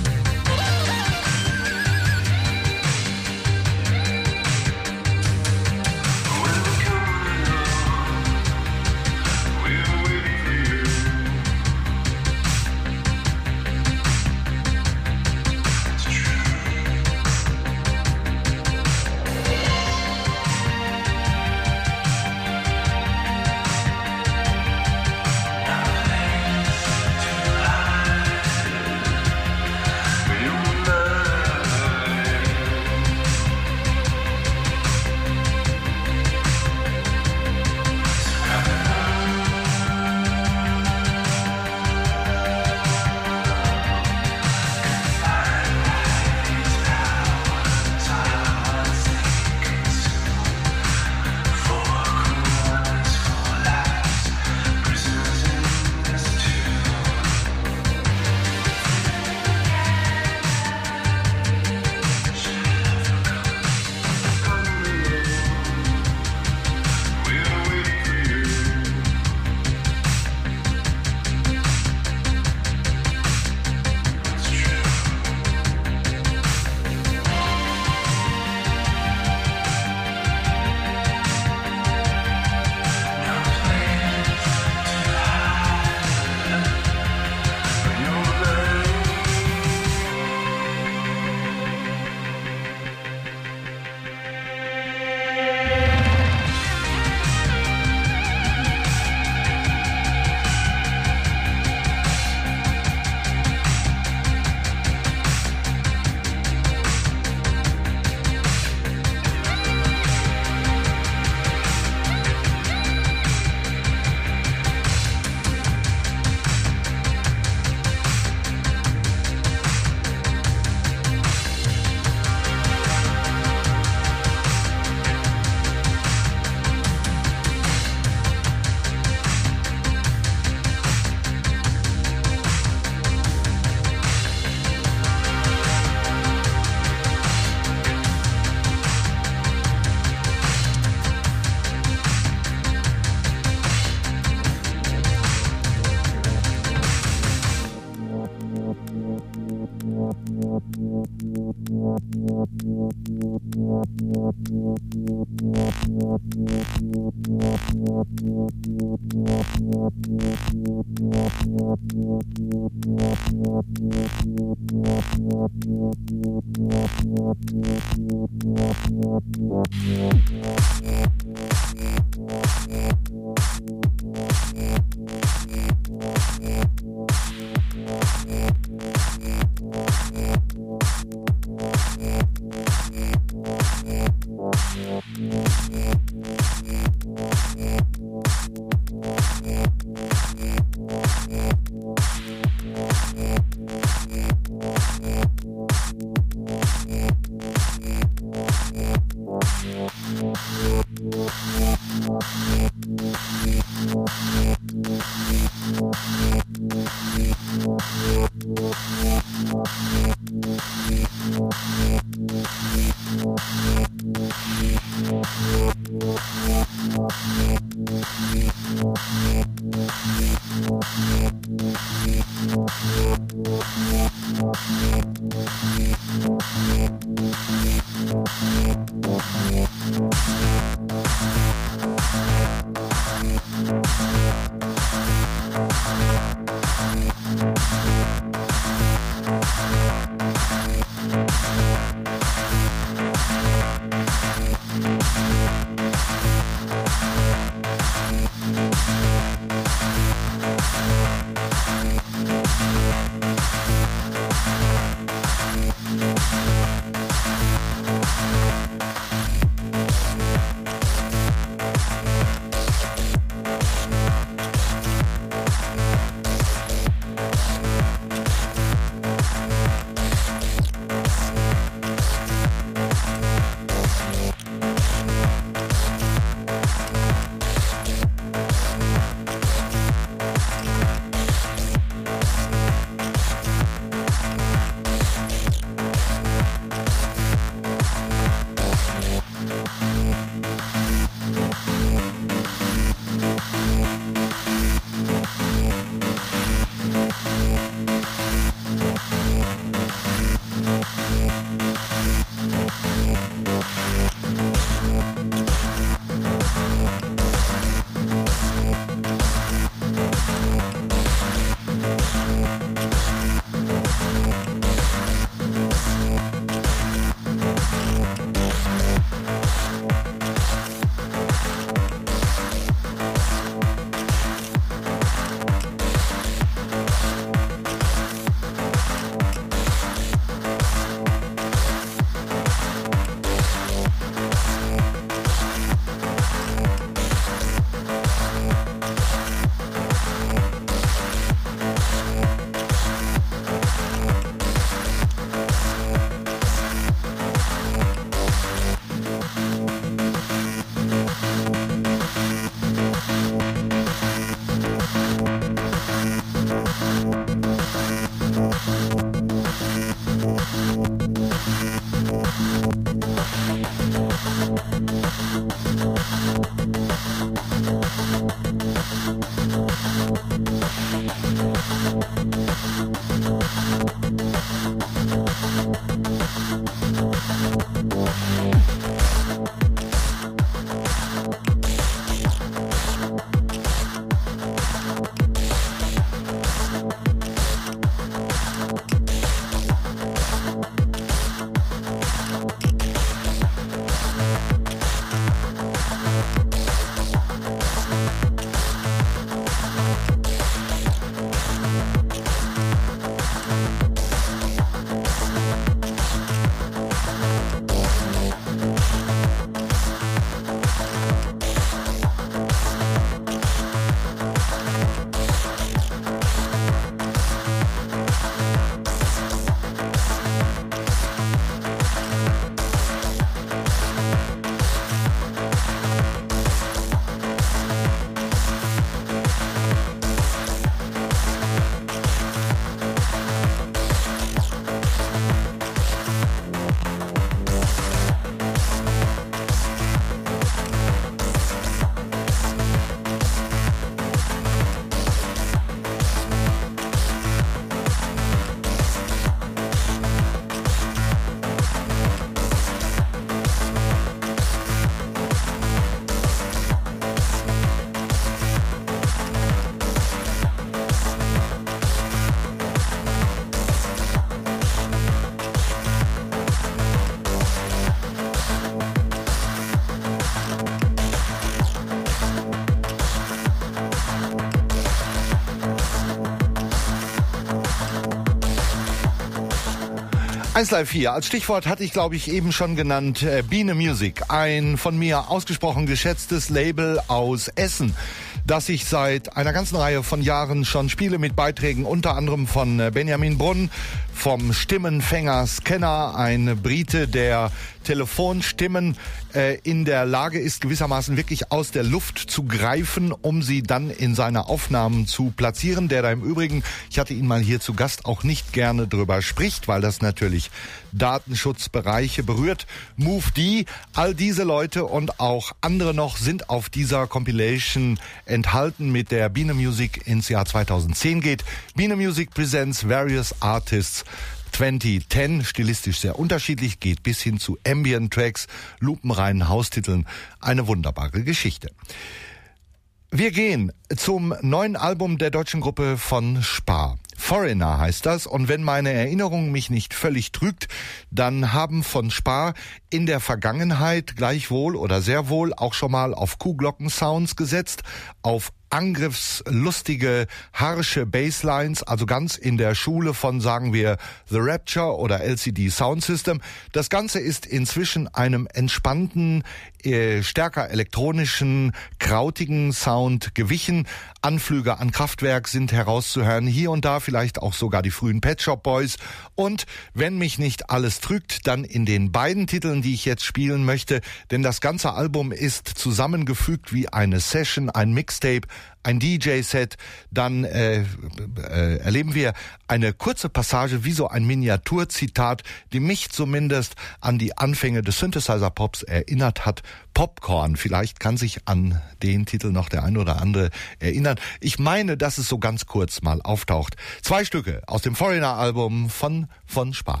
eins Live vier. Als Stichwort hatte ich, glaube ich, eben schon genannt, äh, Biene Music. Ein von mir ausgesprochen geschätztes Label aus Essen, das ich seit einer ganzen Reihe von Jahren schon spiele mit Beiträgen unter anderem von äh, Benjamin Brunn, vom Stimmenfänger Scanner, ein Brite, der Telefonstimmen äh, in der Lage ist, gewissermaßen wirklich aus der Luft zu greifen, um sie dann in seine Aufnahmen zu platzieren, der da im Übrigen, ich hatte ihn mal hier zu Gast, auch nicht gerne drüber spricht, weil das natürlich Datenschutzbereiche berührt. Move D, all diese Leute und auch andere noch sind auf dieser Compilation enthalten, mit der Biene Music ins Jahr zweitausendzehn geht. Biene Music presents various artists zwanzig zehn, stilistisch sehr unterschiedlich, geht bis hin zu Ambient-Tracks, lupenreinen Haustiteln. Eine wunderbare Geschichte. Wir gehen zum neuen Album der deutschen Gruppe von Spar. Foreigner heißt das, und wenn meine Erinnerung mich nicht völlig trügt, dann haben von Spar in der Vergangenheit gleichwohl oder sehr wohl auch schon mal auf Kuhglocken-Sounds gesetzt, auf angriffslustige, harsche Basslines, also ganz in der Schule von, sagen wir, The Rapture oder L C D Sound System. Das Ganze ist inzwischen einem entspannten, äh, stärker elektronischen, krautigen Sound gewichen. Anflüge an Kraftwerk sind herauszuhören, hier und da vielleicht auch sogar die frühen Pet Shop Boys. Und wenn mich nicht alles trügt, dann in den beiden Titeln, die ich jetzt spielen möchte, denn das ganze Album ist zusammengefügt wie eine Session, ein Mixtape, ein D J-Set, dann äh, äh, erleben wir eine kurze Passage wie so ein Miniaturzitat, die mich zumindest an die Anfänge des Synthesizer-Pops erinnert hat. Popcorn, vielleicht kann sich an den Titel noch der ein oder andere erinnern. Ich meine, dass es so ganz kurz mal auftaucht. Zwei Stücke aus dem Foreigner-Album von von Spar.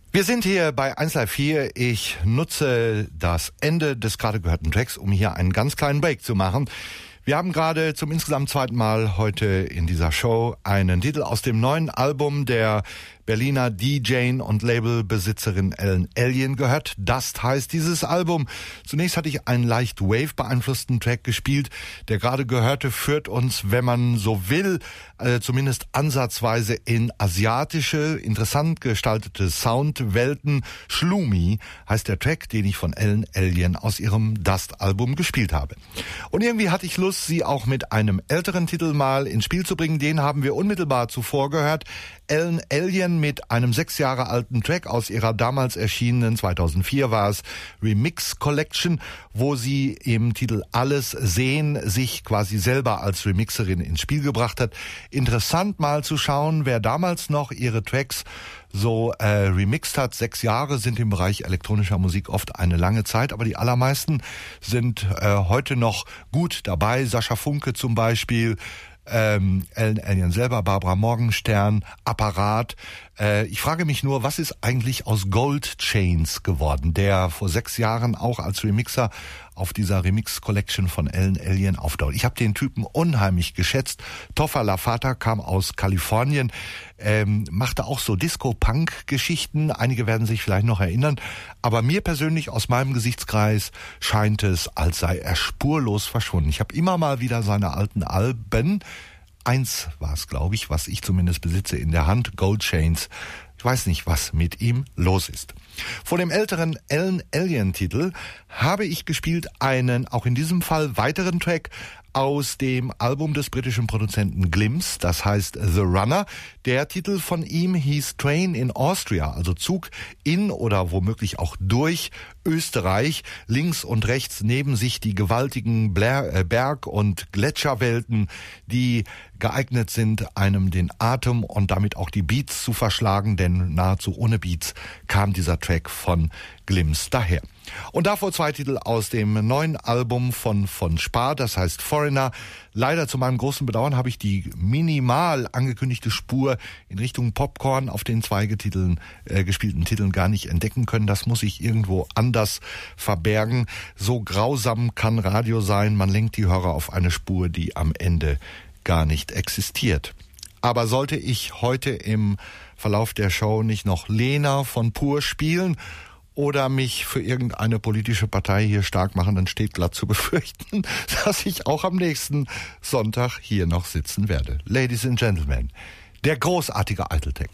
Wir sind hier bei eins Live vier. Ich nutze das Ende des gerade gehörten Tracks, um hier einen ganz kleinen Break zu machen. Wir haben gerade zum insgesamt zweiten Mal heute in dieser Show einen Titel aus dem neuen Album der Berliner D J und Labelbesitzerin Ellen Allien gehört. Dust heißt dieses Album. Zunächst hatte ich einen leicht Wave beeinflussten Track gespielt. Der gerade gehörte führt uns, wenn man so will, äh, zumindest ansatzweise in asiatische, interessant gestaltete Soundwelten. Shlumi heißt der Track, den ich von Ellen Allien aus ihrem Dust-Album gespielt habe. Und irgendwie hatte ich Lust, sie auch mit einem älteren Titel mal ins Spiel zu bringen. Den haben wir unmittelbar zuvor gehört. Ellen Allien mit einem sechs Jahre alten Track aus ihrer damals erschienenen, zweitausendvier war es, Remix Collection, wo sie im Titel Alles sehen sich quasi selber als Remixerin ins Spiel gebracht hat. Interessant mal zu schauen, wer damals noch ihre Tracks so äh, remixed hat. Sechs Jahre sind im Bereich elektronischer Musik oft eine lange Zeit, aber die allermeisten sind äh, heute noch gut dabei. Sascha Funke zum Beispiel, Ähm, Ellen Allien selber, Barbara Morgenstern, Apparat. Äh, ich frage mich nur, was ist eigentlich aus Gold Chains geworden, der vor sechs Jahren auch als Remixer auf dieser Remix-Collection von Ellen Allien auftaucht. Ich habe den Typen unheimlich geschätzt. Toffa Lafata kam aus Kalifornien, ähm, machte auch so Disco-Punk-Geschichten. Einige werden sich vielleicht noch erinnern. Aber mir persönlich aus meinem Gesichtskreis scheint es, als sei er spurlos verschwunden. Ich habe immer mal wieder seine alten Alben, eins war es, glaube ich, was ich zumindest besitze in der Hand, Gold Chains. Ich weiß nicht, was mit ihm los ist. Vor dem älteren Ellen Allien-Titel habe ich gespielt einen, auch in diesem Fall, weiteren Track aus dem Album des britischen Produzenten Glimpse, das heißt The Runner. Der Titel von ihm hieß Train in Austria, also Zug in oder womöglich auch durch Österreich. Links und rechts neben sich die gewaltigen Blair, äh, Berg- und Gletscherwelten, die geeignet sind, einem den Atem und damit auch die Beats zu verschlagen, denn nahezu ohne Beats kam dieser Track von Glimpse daher. Und davor zwei Titel aus dem neuen Album von von Spar, das heißt Foreigner. Leider zu meinem großen Bedauern habe ich die minimal angekündigte Spur in Richtung Popcorn auf den zwei Titeln, äh, gespielten Titeln gar nicht entdecken können. Das muss ich irgendwo anders verbergen. So grausam kann Radio sein, man lenkt die Hörer auf eine Spur, die am Ende gar nicht existiert. Aber sollte ich heute im Verlauf der Show nicht noch Lena von Pur spielen oder mich für irgendeine politische Partei hier stark machen, dann steht glatt zu befürchten, dass ich auch am nächsten Sonntag hier noch sitzen werde. Ladies and Gentlemen, der großartige Idletech.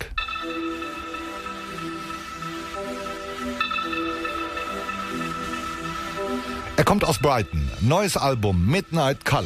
Er kommt aus Brighton. Neues Album Midnight Color.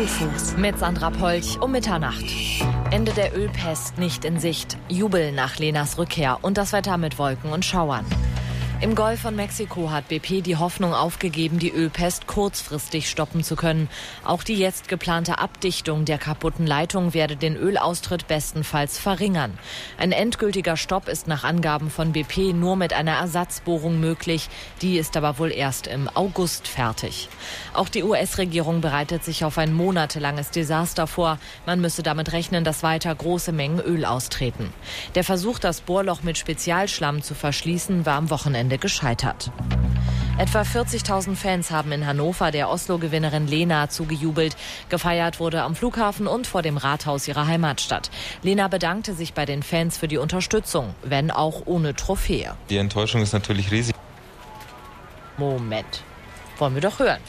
Dollfuß. Mit Sandra Polch um Mitternacht. Ende der Ölpest nicht in Sicht. Jubel nach Lenas Rückkehr und das Wetter mit Wolken und Schauern. Im Golf von Mexiko hat B P die Hoffnung aufgegeben, die Ölpest kurzfristig stoppen zu können. Auch die jetzt geplante Abdichtung der kaputten Leitung werde den Ölaustritt bestenfalls verringern. Ein endgültiger Stopp ist nach Angaben von B P nur mit einer Ersatzbohrung möglich. Die ist aber wohl erst im August fertig. Auch die U S-Regierung bereitet sich auf ein monatelanges Desaster vor. Man müsse damit rechnen, dass weiter große Mengen Öl austreten. Der Versuch, das Bohrloch mit Spezialschlamm zu verschließen, war am Wochenende gescheitert. Etwa vierzigtausend Fans haben in Hannover der Oslo-Gewinnerin Lena zugejubelt. Gefeiert wurde am Flughafen und vor dem Rathaus ihrer Heimatstadt. Lena bedankte sich bei den Fans für die Unterstützung, wenn auch ohne Trophäe. Die Enttäuschung ist natürlich riesig. Moment, wollen wir doch hören.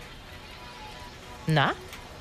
Na?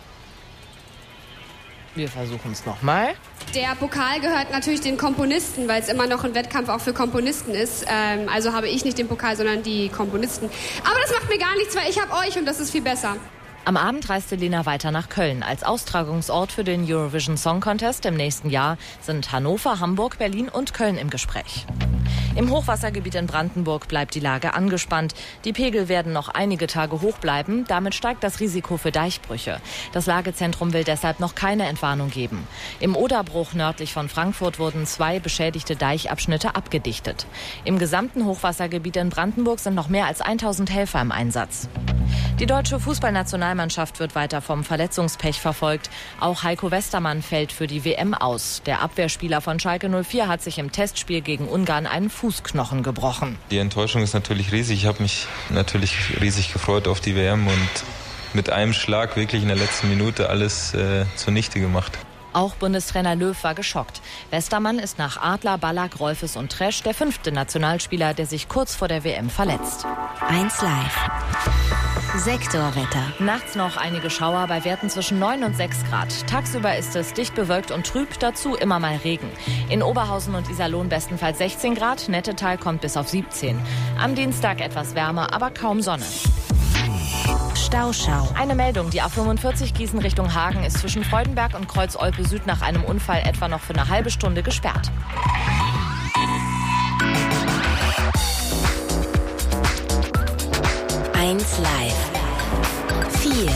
Wir versuchen es nochmal. Der Pokal gehört natürlich den Komponisten, weil es immer noch ein Wettkampf auch für Komponisten ist. Ähm, also habe ich nicht den Pokal, sondern die Komponisten. Aber das macht mir gar nichts, weil ich habe euch und das ist viel besser. Am Abend reiste Lena weiter nach Köln. Als Austragungsort für den Eurovision Song Contest im nächsten Jahr sind Hannover, Hamburg, Berlin und Köln im Gespräch. Im Hochwassergebiet in Brandenburg bleibt die Lage angespannt. Die Pegel werden noch einige Tage hoch bleiben. Damit steigt das Risiko für Deichbrüche. Das Lagezentrum will deshalb noch keine Entwarnung geben. Im Oderbruch nördlich von Frankfurt wurden zwei beschädigte Deichabschnitte abgedichtet. Im gesamten Hochwassergebiet in Brandenburg sind noch mehr als tausend Helfer im Einsatz. Die deutsche Fußballnationalmannschaft wird weiter vom Verletzungspech verfolgt. Auch Heiko Westermann fällt für die W M aus. Der Abwehrspieler von Schalke null vier hat sich im Testspiel gegen Ungarn einen Fußknochen gebrochen. Die Enttäuschung ist natürlich riesig. Ich habe mich natürlich riesig gefreut auf die W M und mit einem Schlag wirklich in der letzten Minute alles äh, zunichte gemacht. Auch Bundestrainer Löw war geschockt. Westermann ist nach Adler, Ballack, Rolfes und Tresch der fünfte Nationalspieler, der sich kurz vor der W M verletzt. eins Live. Sektorwetter. Nachts noch einige Schauer bei Werten zwischen neun und sechs Grad. Tagsüber ist es dicht bewölkt und trüb, dazu immer mal Regen. In Oberhausen und Iserlohn bestenfalls sechzehn Grad, Nettetal kommt bis auf siebzehn. Am Dienstag etwas wärmer, aber kaum Sonne. Stauschau. Eine Meldung, die A fünfundvierzig Gießen Richtung Hagen ist zwischen Freudenberg und Kreuz-Olpe Süd nach einem Unfall etwa noch für eine halbe Stunde gesperrt. eins Live. vier.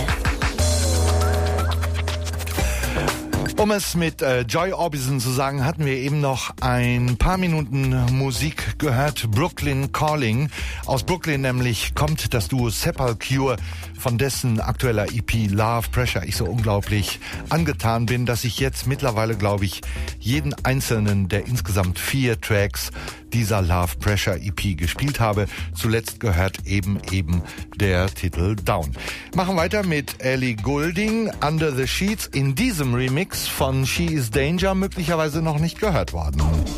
Um es mit äh, Joy Orbison zu sagen, hatten wir eben noch ein paar Minuten Musik gehört. Brooklyn Calling. Aus Brooklyn nämlich kommt das Duo Sepultura, von dessen aktueller E P Love Pressure ich so unglaublich angetan bin, dass ich jetzt mittlerweile, glaube ich, jeden einzelnen der insgesamt vier Tracks dieser Love Pressure E P gespielt habe. Zuletzt gehört eben eben der Titel Down. Machen weiter mit Ellie Goulding, Under the Sheets, in diesem Remix von She is Danger, möglicherweise noch nicht gehört worden.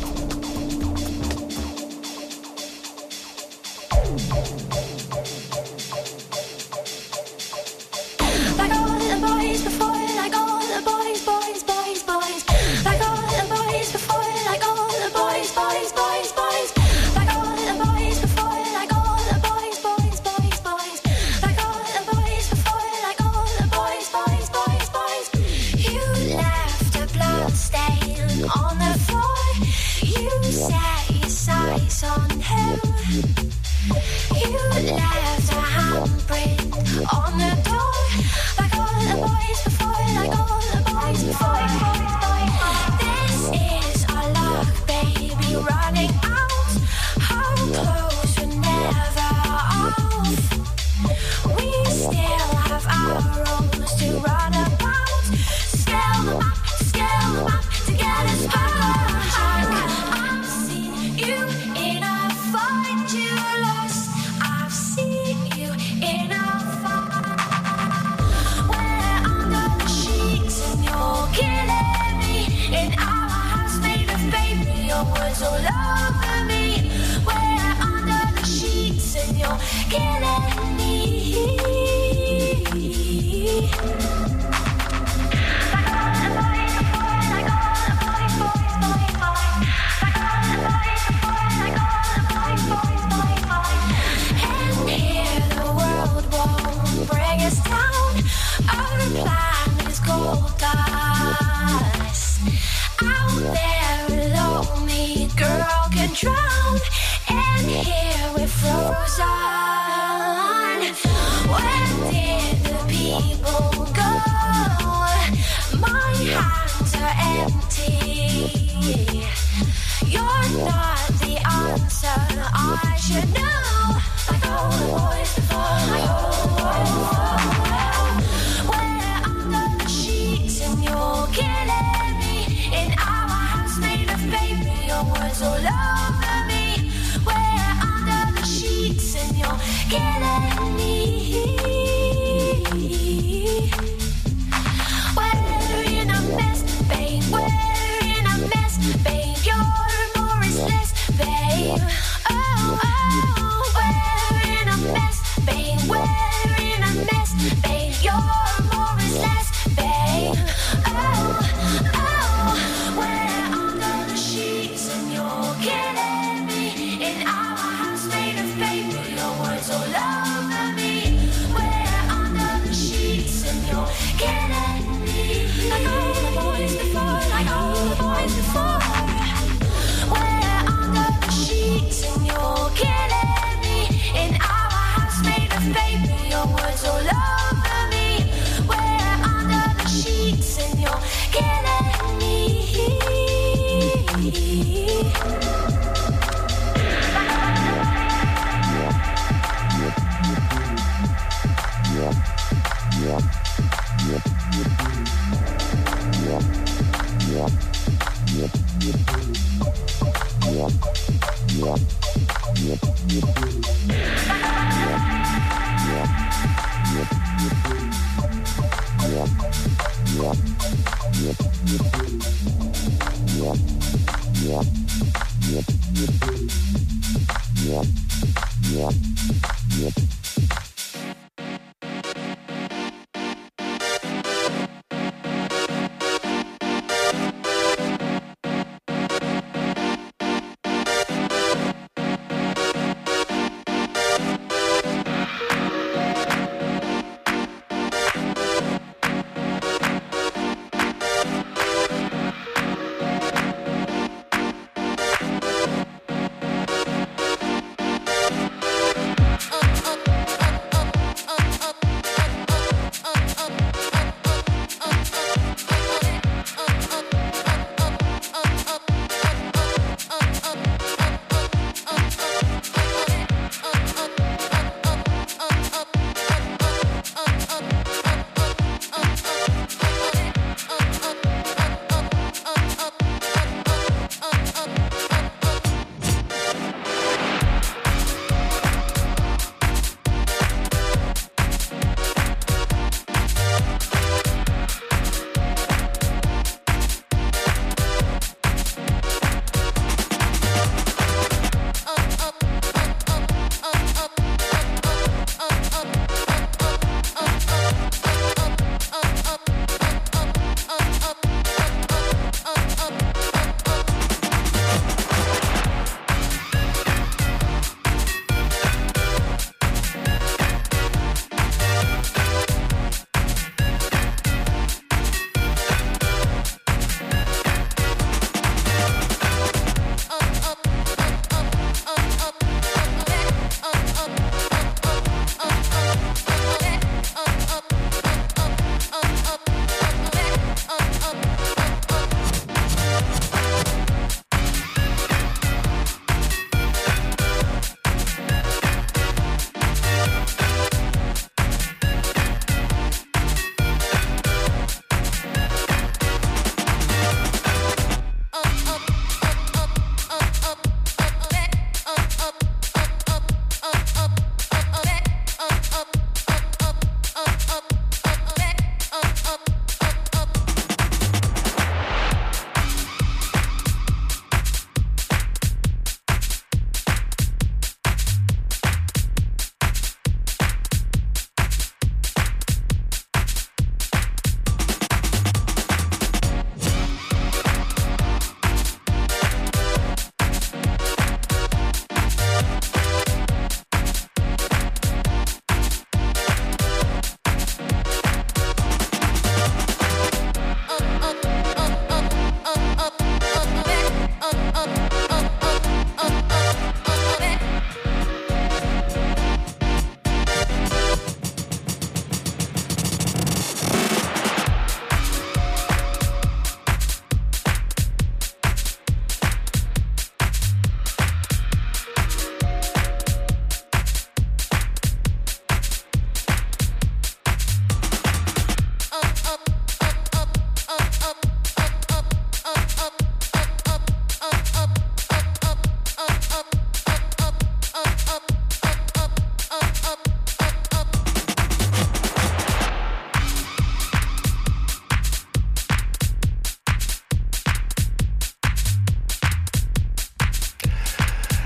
On him, you left a handprint on the door, like all the boys before, like all the boys before. This is our luck, baby, running out. How close, we're never off. We still have our roles to run about. Scale them up, scale them up to get us back. I've seen you. Find you lost. I've seen you in a fire. We're under the sheets and you're killing me. In our house made of paper, your words all over me. We're under the sheets and you're killing me. Like all the boys before, like all the boys, boys, boys, boys. Like all the boys before, like all and here the world won't bring us down. Our plan me, girl, can drown. And here we're frozen. Where did the people go? My hands are empty. You're not the answer. I should know. Like all the boys before, like all the boys before. We're under the sheets and you're killing me. In our house made of paper, your words all over me. We're under the sheets and you're killing me. We're in a mess, babe. We're in a mess, babe. You're more is less, babe. Oh, oh, we're in a mess, babe. We're in a mess, babe. You're more is less, babe. Oh, oh, we're under the sheets and you're killing me. In our house made of paper, your words all over me. We're under the sheets and you're killing me. Like all the boys before, like all the boys before. We're under the sheets and you're killing me. In our house made of paper, your words all over me. We're under the sheets and you're killing me.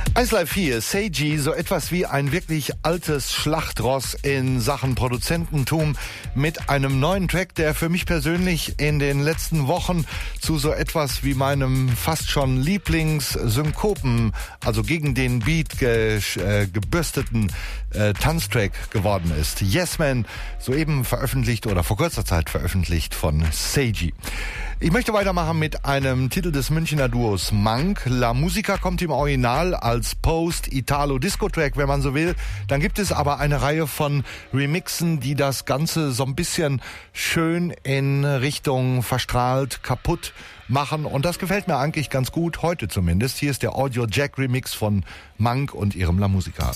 eins Live vier, Seiji, so etwas wie ein wirklich altes Schlachtross in Sachen Produzententum mit einem neuen Track, der für mich persönlich in den letzten Wochen zu so etwas wie meinem fast schon Lieblings-Synkopen, also gegen den Beat ge äh, gebürsteten äh, Tanztrack geworden ist. Yes Man, soeben veröffentlicht oder vor kurzer Zeit veröffentlicht von Seiji. Ich möchte weitermachen mit einem Titel des Münchner Duos Monk. La Musica kommt im Original als Post-Italo-Disco-Track, wenn man so will. Dann gibt es aber eine Reihe von Remixen, die das Ganze so ein bisschen schön in Richtung verstrahlt, kaputt machen. Und das gefällt mir eigentlich ganz gut, heute zumindest. Hier ist der Audio Jack Remix von Monk und ihrem La Musica.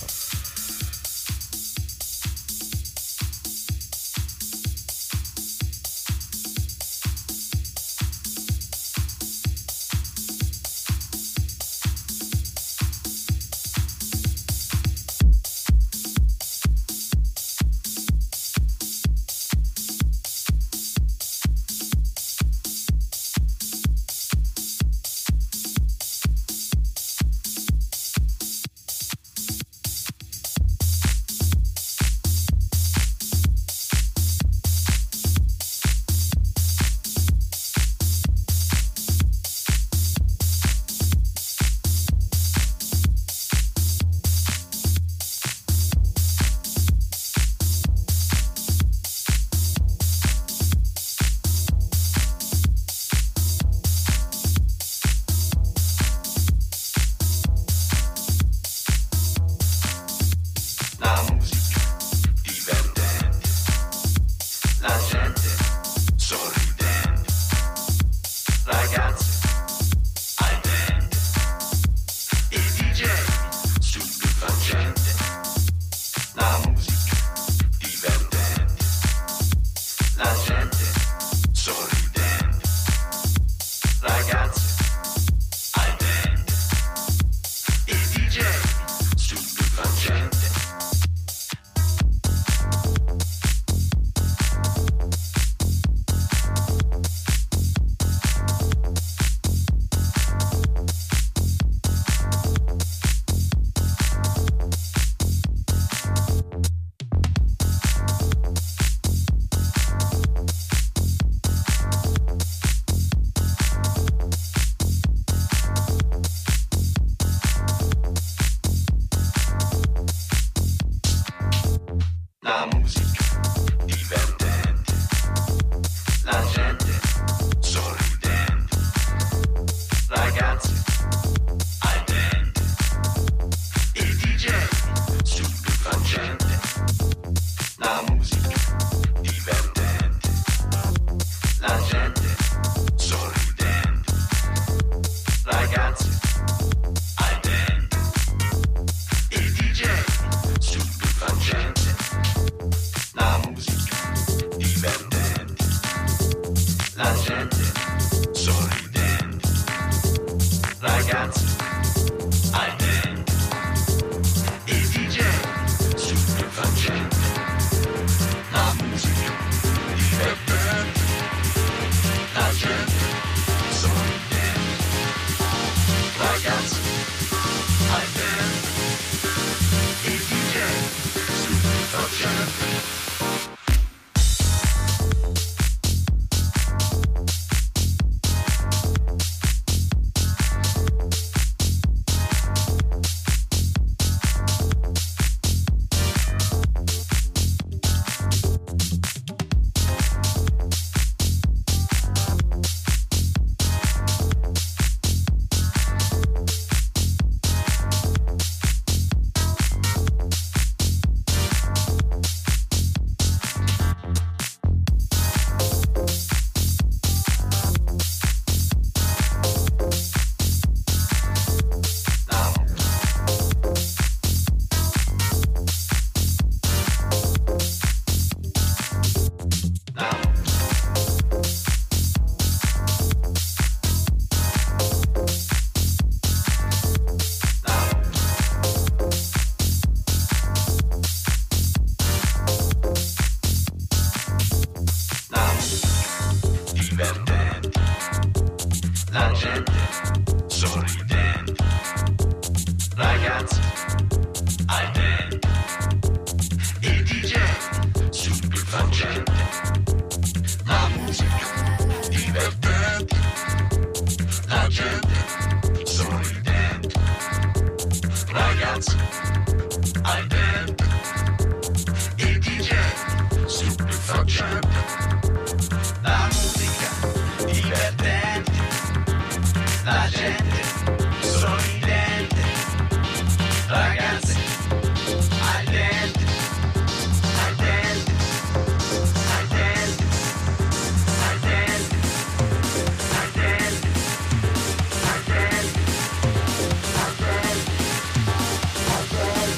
ganze I band e D J stupefacente. La musica divertente, la gente sorridente, ragazzi al dente, al dente, al dente, al dente, al dente, al dente, al dente, al dente.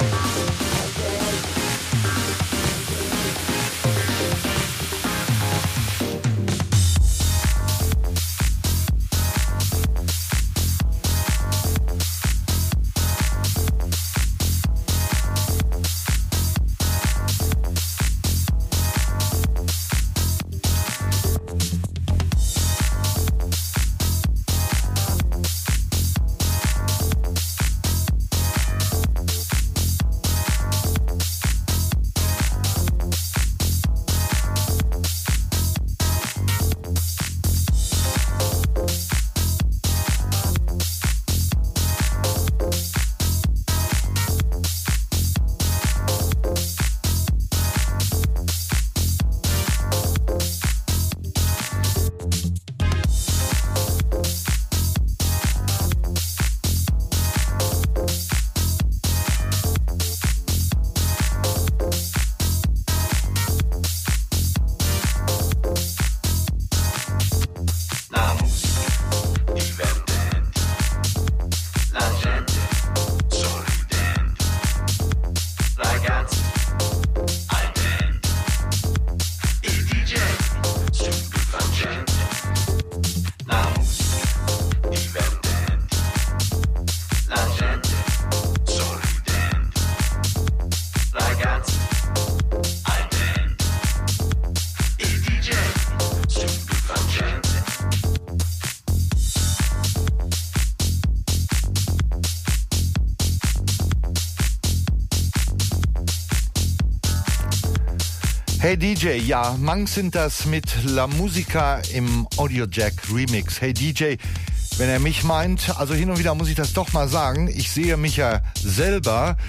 Hey D J, ja, Monks sind das mit La Musica im Audio Jack Remix. Hey D J, wenn er mich meint, also hin und wieder muss ich das doch mal sagen, ich sehe mich ja selber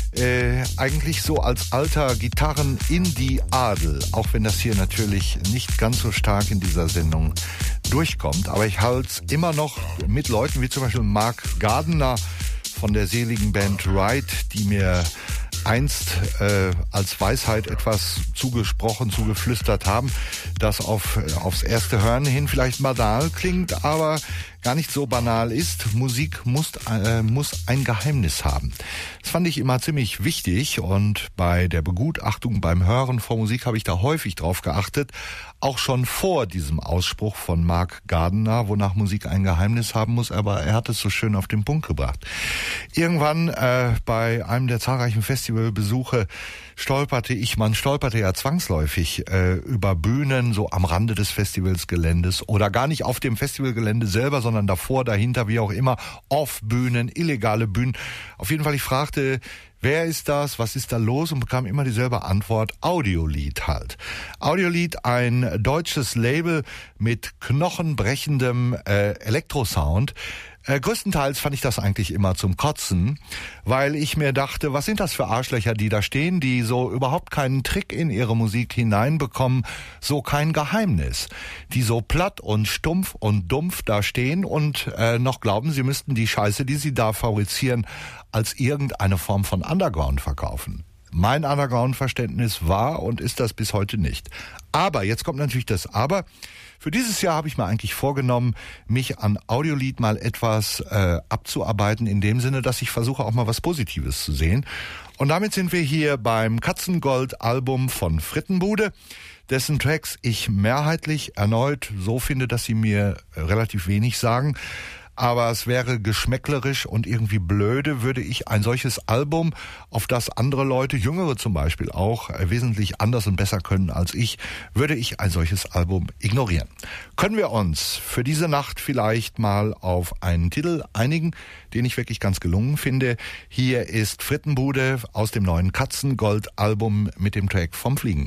äh, eigentlich so als alter Gitarren-Indie-Adel, auch wenn das hier natürlich nicht ganz so stark in dieser Sendung durchkommt. Aber ich halte es immer noch mit Leuten wie zum Beispiel Mark Gardner von der seligen Band Ride, die mir einst äh, als Weisheit etwas zugesprochen, zugeflüstert haben, das auf, aufs erste Hören hin vielleicht banal klingt, aber gar nicht so banal ist. Musik muss, äh, muss ein Geheimnis haben. Das fand ich immer ziemlich wichtig und bei der Begutachtung, beim Hören von Musik habe ich da häufig drauf geachtet, auch schon vor diesem Ausspruch von Mark Gardner, wonach Musik ein Geheimnis haben muss, aber er hat es so schön auf den Punkt gebracht. Irgendwann äh, bei einem der zahlreichen Festivalbesuche stolperte ich, man stolperte ja zwangsläufig äh, über Bühnen, so am Rande des Festivalsgeländes oder gar nicht auf dem Festivalgelände selber, sondern davor, dahinter, wie auch immer, Off-Bühnen, illegale Bühnen. Auf jeden Fall, ich fragte, wer ist das, was ist da los, und bekam immer dieselbe Antwort, Audiolied halt. Audiolied, ein deutsches Label mit knochenbrechendem äh, Elektrosound. Äh, größtenteils fand ich das eigentlich immer zum Kotzen, weil ich mir dachte, was sind das für Arschlöcher, die da stehen, die so überhaupt keinen Trick in ihre Musik hineinbekommen, so kein Geheimnis, die so platt und stumpf und dumpf da stehen und äh, noch glauben, sie müssten die Scheiße, die sie da fabrizieren, als irgendeine Form von Underground verkaufen. Mein Underground-Verständnis war und ist das bis heute nicht. Aber, jetzt kommt natürlich das Aber, für dieses Jahr habe ich mir eigentlich vorgenommen, mich an Audiolied mal etwas äh, abzuarbeiten, in dem Sinne, dass ich versuche, auch mal was Positives zu sehen. Und damit sind wir hier beim Katzengold-Album von Frittenbude, dessen Tracks ich mehrheitlich erneut so finde, dass sie mir äh, relativ wenig sagen. Aber es wäre geschmäcklerisch und irgendwie blöde, würde ich ein solches Album, auf das andere Leute, Jüngere zum Beispiel auch, wesentlich anders und besser können als ich, würde ich ein solches Album ignorieren. Können wir uns für diese Nacht vielleicht mal auf einen Titel einigen, den ich wirklich ganz gelungen finde. Hier ist Frittenbude aus dem neuen Katzengold-Album mit dem Track Vom Fliegen.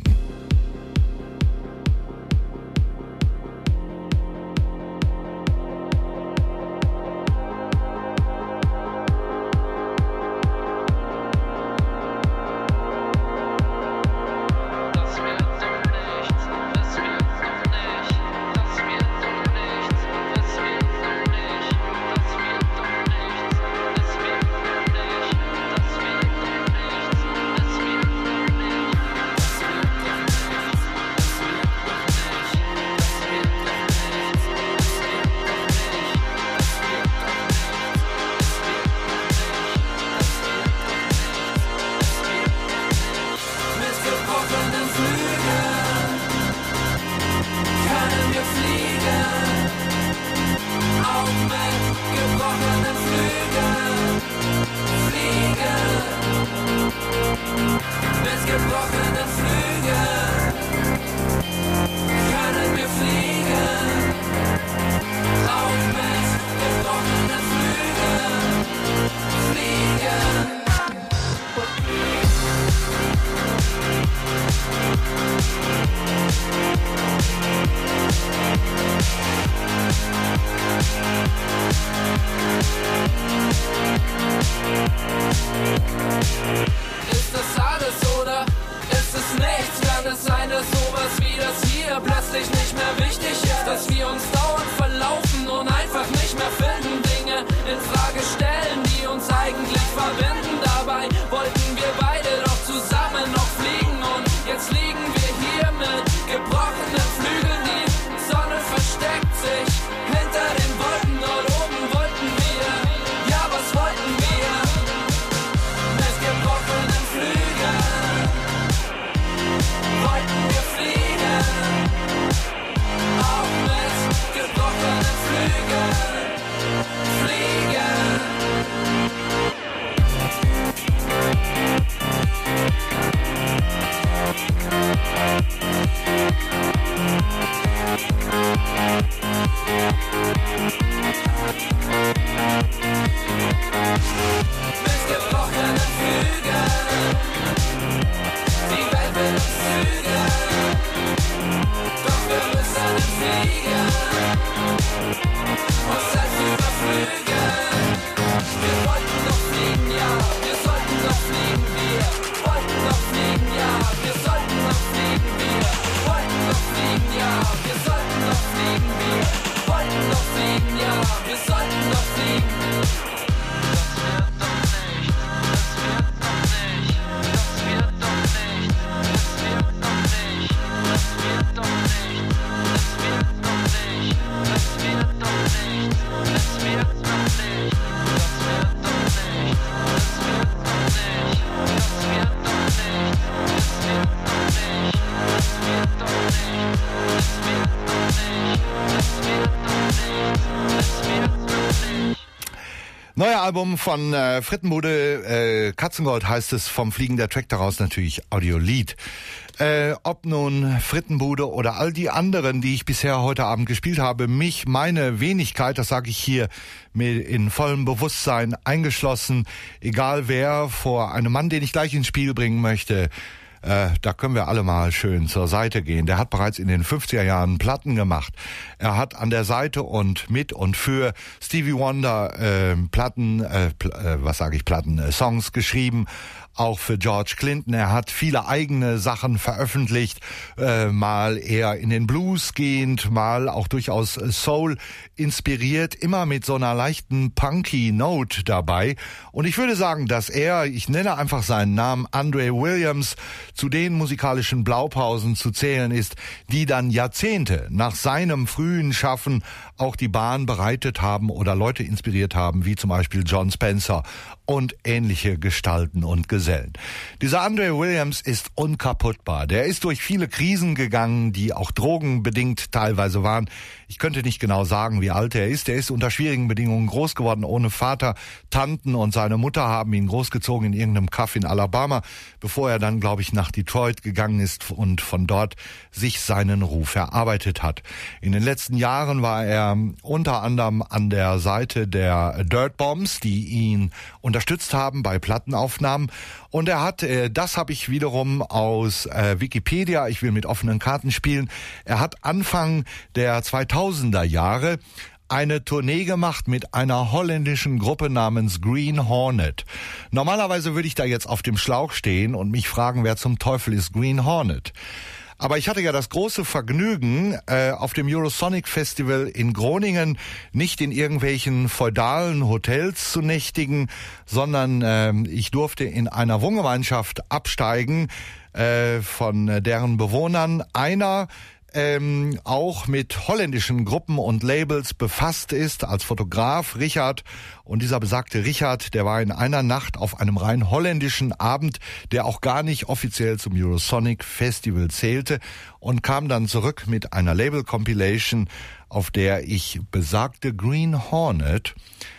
Neuer Album von äh, Frittenbude, äh, Katzengold heißt es, vom Fliegen der Track daraus natürlich Audiolied. Äh, ob nun Frittenbude oder all die anderen, die ich bisher heute Abend gespielt habe, mich, meine Wenigkeit, das sage ich hier mit in vollem Bewusstsein eingeschlossen, egal wer, vor einem Mann, den ich gleich ins Spiel bringen möchte, Äh, da können wir alle mal schön zur Seite gehen. Der hat bereits in den fünfziger Jahren Platten gemacht. Er hat an der Seite und mit und für Stevie Wonder äh, Platten, äh, pl- äh, was sage ich, Platten, äh, Songs geschrieben. Auch für George Clinton. Er hat viele eigene Sachen veröffentlicht, äh, mal eher in den Blues gehend, mal auch durchaus Soul inspiriert, immer mit so einer leichten punky Note dabei. Und ich würde sagen, dass er, ich nenne einfach seinen Namen, Andre Williams, zu den musikalischen Blaupausen zu zählen ist, die dann Jahrzehnte nach seinem frühen Schaffen auch die Bahn bereitet haben oder Leute inspiriert haben, wie zum Beispiel John Spencer und ähnliche Gestalten und Gesellen. Dieser Andre Williams ist unkaputtbar. Der ist durch viele Krisen gegangen, die auch drogenbedingt teilweise waren. Ich könnte nicht genau sagen, wie alt er ist. Er ist unter schwierigen Bedingungen groß geworden, ohne Vater. Tanten und seine Mutter haben ihn großgezogen in irgendeinem Kaff in Alabama, bevor er dann, glaube ich, nach Detroit gegangen ist und von dort sich seinen Ruf erarbeitet hat. In den letzten Jahren war er unter anderem an der Seite der Dirt Bombs, die ihn unterstützt haben bei Plattenaufnahmen. Und er hat, äh, das habe ich wiederum aus äh, Wikipedia, ich will mit offenen Karten spielen, er hat Anfang der zweitausender Jahre eine Tournee gemacht mit einer holländischen Gruppe namens Green Hornet. Normalerweise würde ich da jetzt auf dem Schlauch stehen und mich fragen, wer zum Teufel ist Green Hornet? Aber ich hatte ja das große Vergnügen, äh, auf dem Eurosonic Festival in Groningen nicht in irgendwelchen feudalen Hotels zu nächtigen, sondern äh, ich durfte in einer Wohngemeinschaft absteigen äh, von deren Bewohnern. Einer ähm, auch mit holländischen Gruppen und Labels befasst ist als Fotograf, Richard. Und dieser besagte Richard, der war in einer Nacht auf einem rein holländischen Abend, der auch gar nicht offiziell zum Eurosonic Festival zählte, und kam dann zurück mit einer Label-Compilation, auf der ich besagte Green Hornet,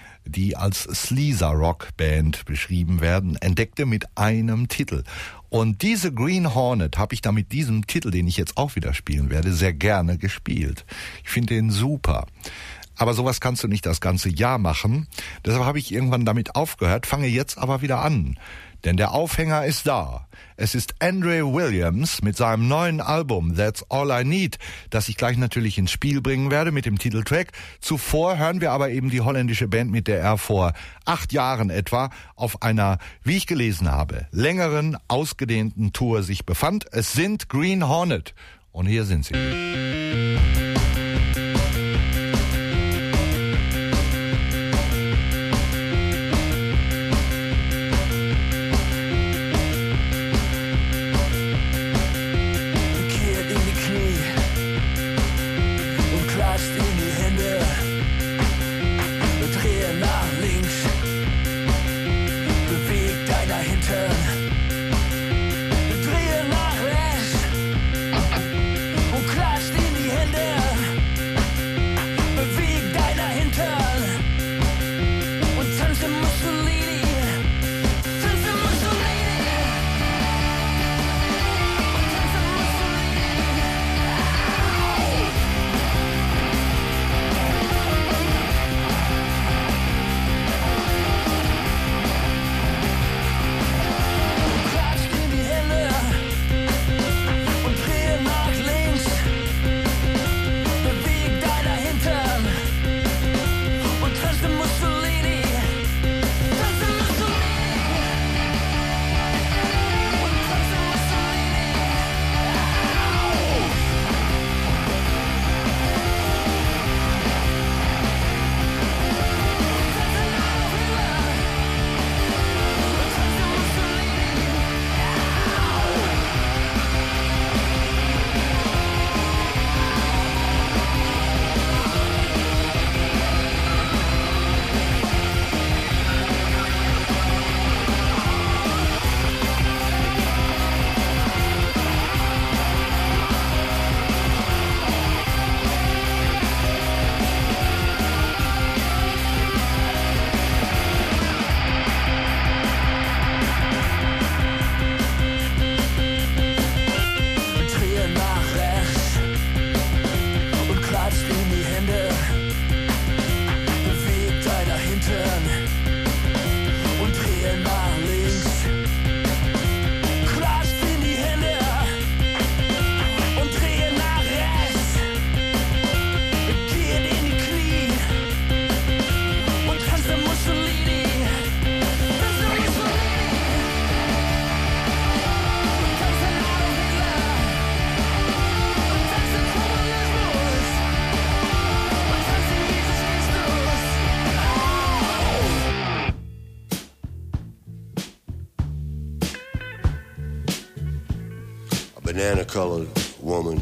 die als Sleazer-Rock-Band beschrieben werden, entdeckte mit einem Titel. Und diese Green Hornet habe ich dann mit diesem Titel, den ich jetzt auch wieder spielen werde, sehr gerne gespielt. Ich finde den super. Aber sowas kannst du nicht das ganze Jahr machen. Deshalb habe ich irgendwann damit aufgehört, fange jetzt aber wieder an. Denn der Aufhänger ist da. Es ist Andre Williams mit seinem neuen Album That's All I Need, das ich gleich natürlich ins Spiel bringen werde mit dem Titeltrack. Zuvor hören wir aber eben die holländische Band, mit der er vor acht Jahren etwa auf einer, wie ich gelesen habe, längeren, ausgedehnten Tour sich befand. Es sind Green Hornet. Und hier sind sie. Drehe nach rechts und klatscht in die Hände. banana-colored woman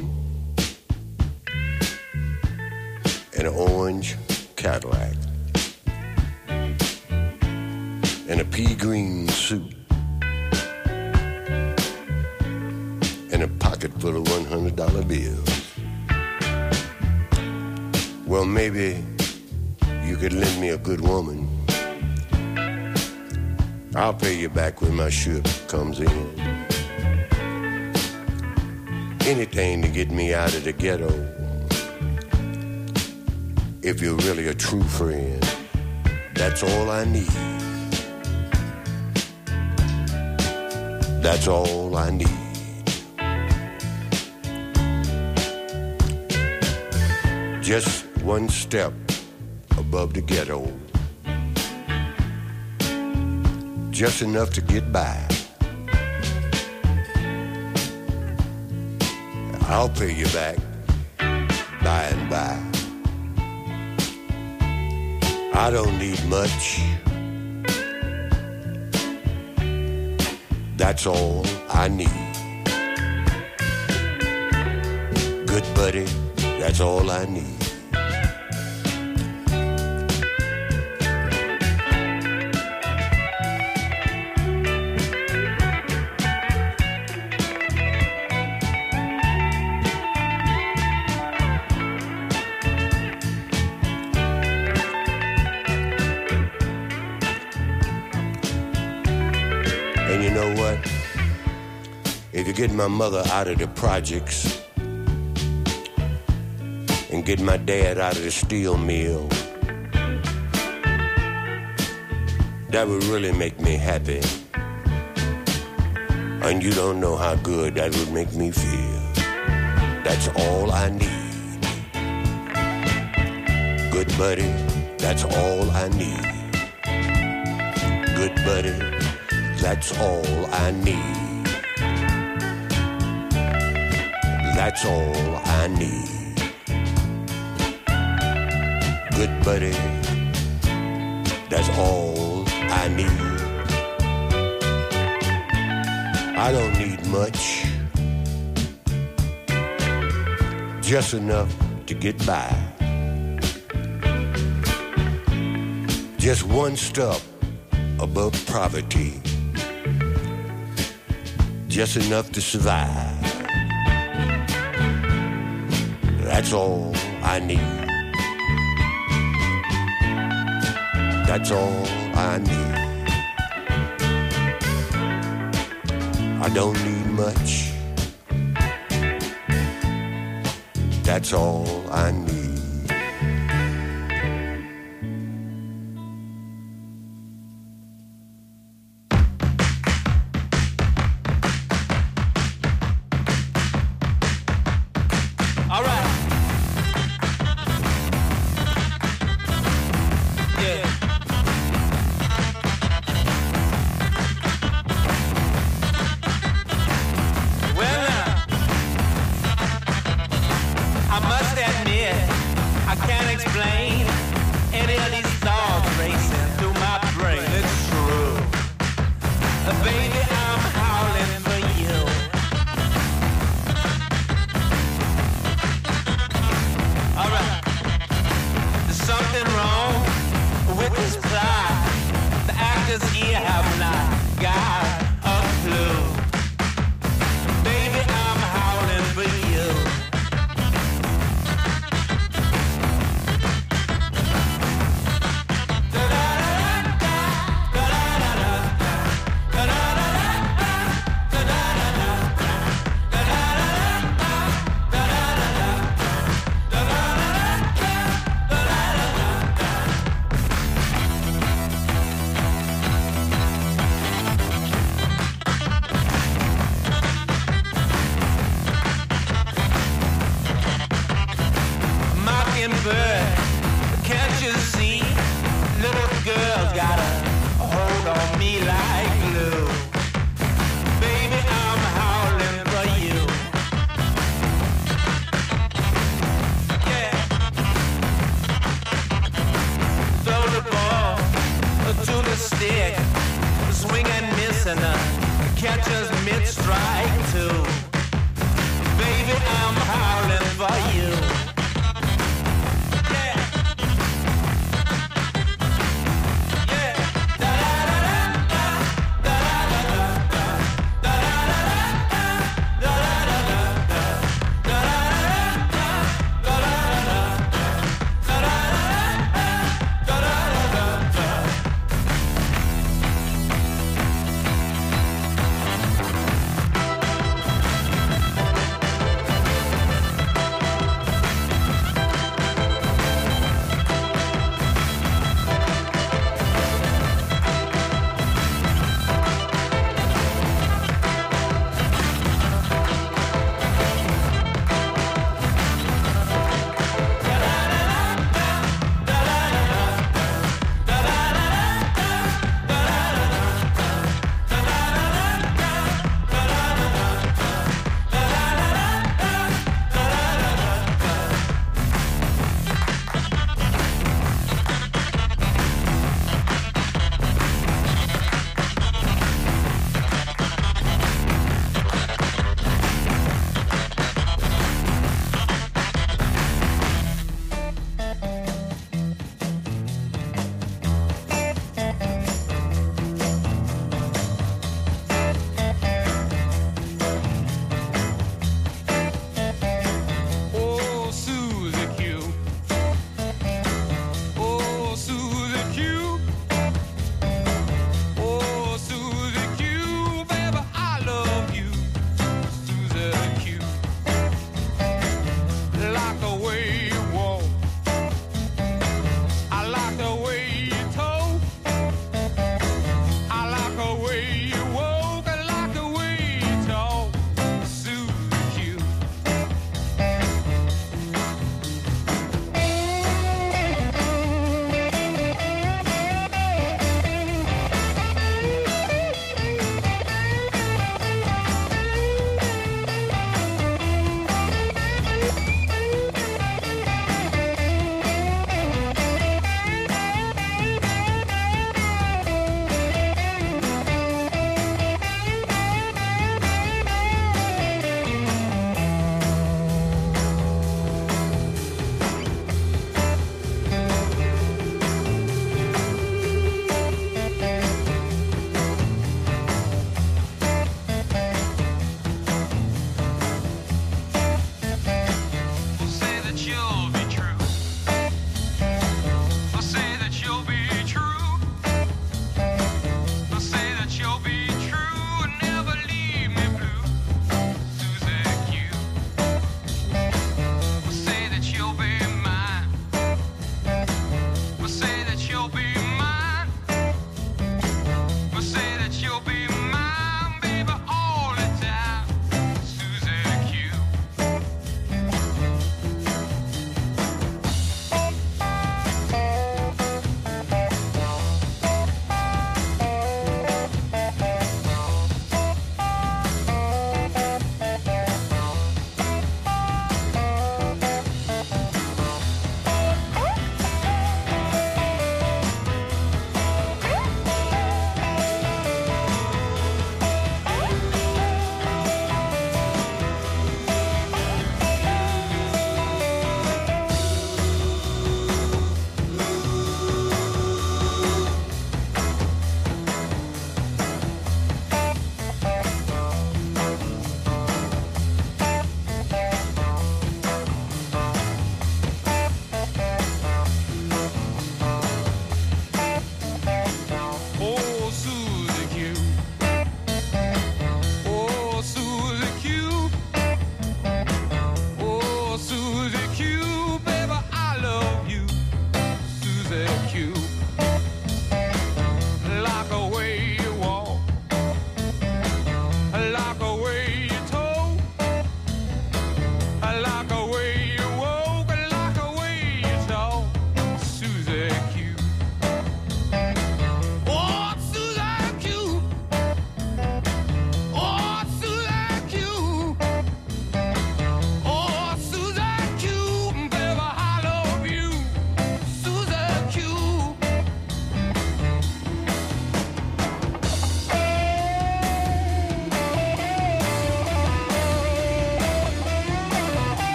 in an orange Cadillac in a pea green suit and a pocket full of one hundred dollar bills. Well, maybe you could lend me a good woman. I'll pay you back when my ship comes in. Anything to get me out of the ghetto. If you're really a true friend, that's all I need. That's all I need. Just one step above the ghetto. Just enough to get by. I'll pay you back by and by. I don't need much. That's all I need. Good buddy, that's all I need. And you know what? If you get my mother out of the projects and get my dad out of the steel mill, that would really make me happy. And you don't know how good that would make me feel. That's all I need. Good buddy, that's all I need. Good buddy, that's all I need. That's all I need. Good buddy, that's all I need. I don't need much, just enough to get by. Just one step above poverty, just enough to survive. That's all I need. That's all I need. I don't need much. That's all I need.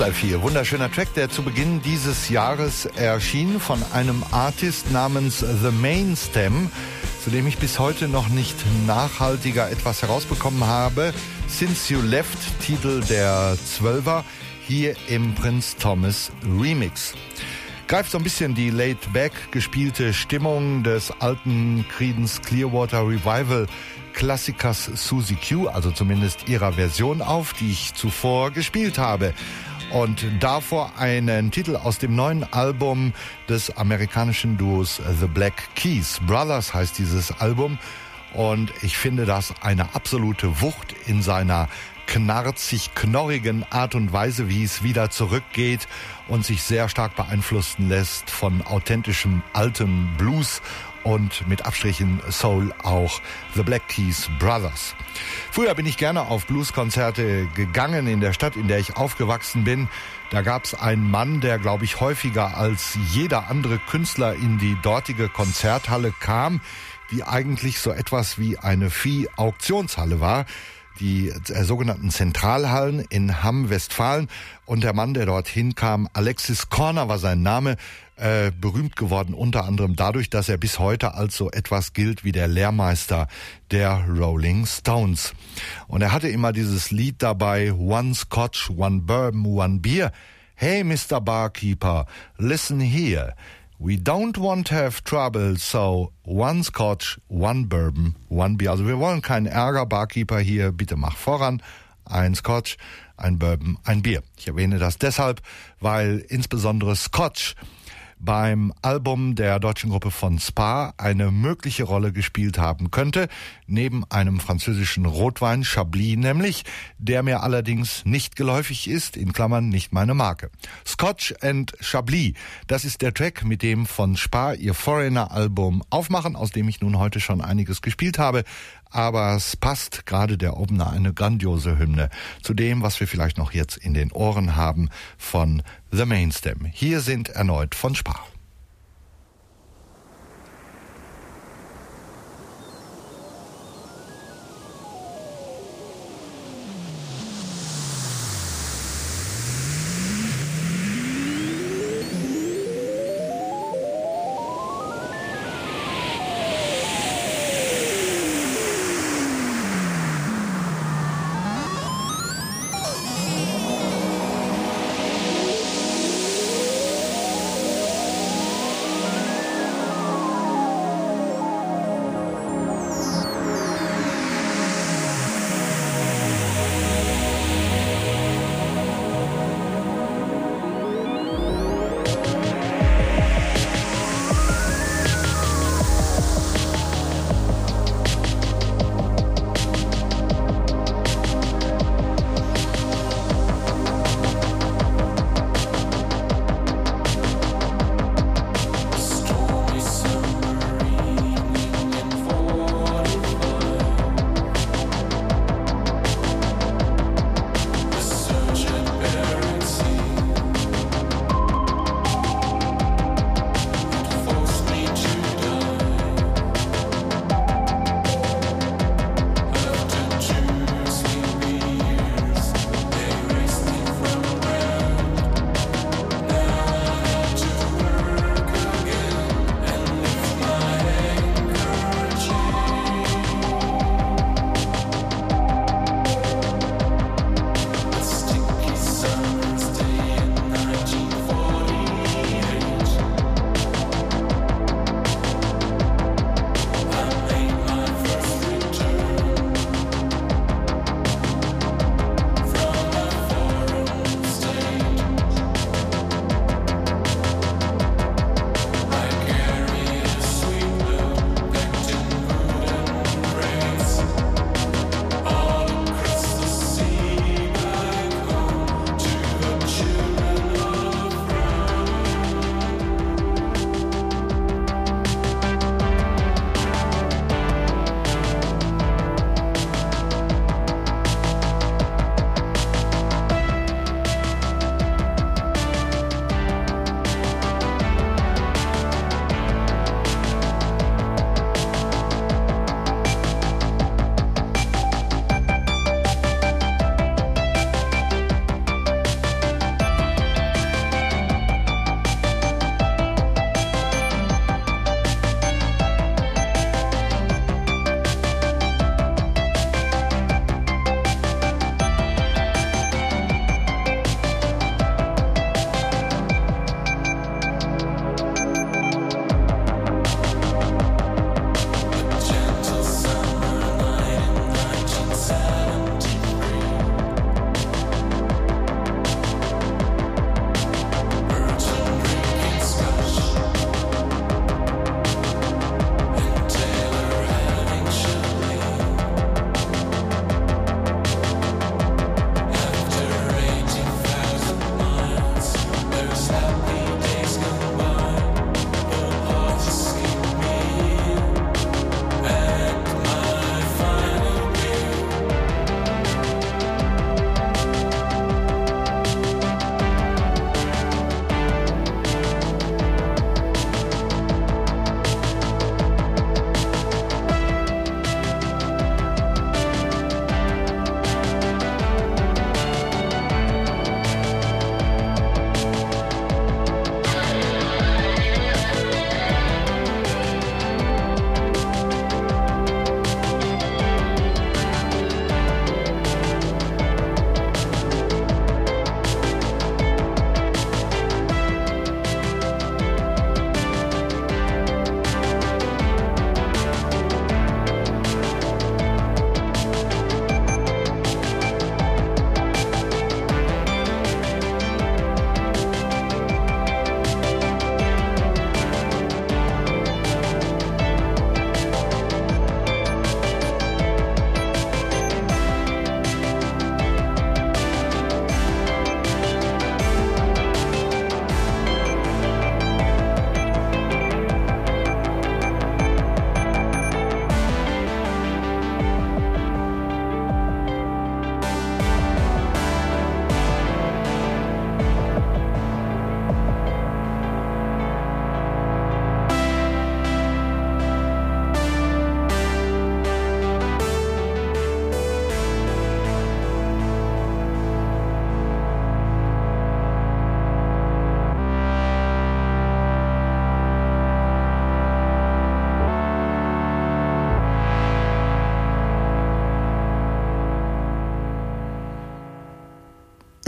eins vier, wunderschöner Track, der zu Beginn dieses Jahres erschien von einem Artist namens The Mainstem, zu dem ich bis heute noch nicht nachhaltiger etwas herausbekommen habe. Since You Left, Titel der Zwölfer, hier im Prince Thomas Remix. Greift so ein bisschen die laid-back gespielte Stimmung des alten Creedence Clearwater Revival Klassikers Susie Q, also zumindest ihrer Version auf, die ich zuvor gespielt habe. Und davor einen Titel aus dem neuen Album des amerikanischen Duos The Black Keys Brothers heißt dieses Album. Und ich finde das eine absolute Wucht in seiner knarzig-knorrigen Art und Weise, wie es wieder zurückgeht und sich sehr stark beeinflussen lässt von authentischem altem Blues und mit Abstrichen Soul auch The Black Keys Brothers. Früher bin ich gerne auf Blueskonzerte gegangen in der Stadt, in der ich aufgewachsen bin. Da gab es einen Mann, der, glaube ich, häufiger als jeder andere Künstler in die dortige Konzerthalle kam, die eigentlich so etwas wie eine Vieh-Auktionshalle war. Die äh, sogenannten Zentralhallen in Hamm, Westfalen. Und der Mann, der dorthin kam, Alexis Corner war sein Name, äh, berühmt geworden unter anderem dadurch, dass er bis heute als so etwas gilt wie der Lehrmeister der Rolling Stones. Und er hatte immer dieses Lied dabei, One Scotch, One Bourbon, One Beer. Hey, Mister Barkeeper, listen here. We don't want to have trouble, so one Scotch, one Bourbon, one Beer. Also wir wollen keinen Ärger, Barkeeper hier, bitte mach voran. Ein Scotch, ein Bourbon, ein Bier. Ich erwähne das deshalb, weil insbesondere Scotch beim Album der deutschen Gruppe von Spa eine mögliche Rolle gespielt haben könnte, neben einem französischen Rotwein, Chablis nämlich, der mir allerdings nicht geläufig ist, in Klammern nicht meine Marke. Scotch and Chablis, das ist der Track, mit dem von Spa ihr Foreigner-Album aufmachen, aus dem ich nun heute schon einiges gespielt habe, aber es passt, gerade der Opener, eine grandiose Hymne zu dem, was wir vielleicht noch jetzt in den Ohren haben von The Mainstem. Hier sind erneut von Spa.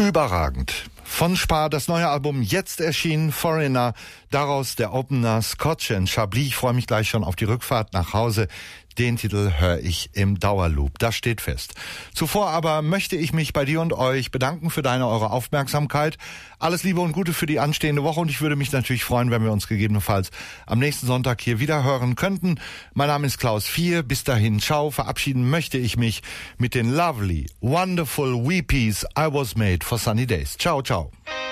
Überragend. Von Spar das neue Album jetzt erschienen, Foreigner, daraus der Opener Scotch and Chablis. Ich freue mich gleich schon auf die Rückfahrt nach Hause. Den Titel höre ich im Dauerloop, das steht fest. Zuvor aber möchte ich mich bei dir und euch bedanken für deine, eure Aufmerksamkeit. Alles Liebe und Gute für die anstehende Woche und ich würde mich natürlich freuen, wenn wir uns gegebenenfalls am nächsten Sonntag hier wieder hören könnten. Mein Name ist Klaus Vier, bis dahin, ciao. Verabschieden möchte ich mich mit den lovely, wonderful Weepies I Was Made for Sunny Days. Ciao, ciao.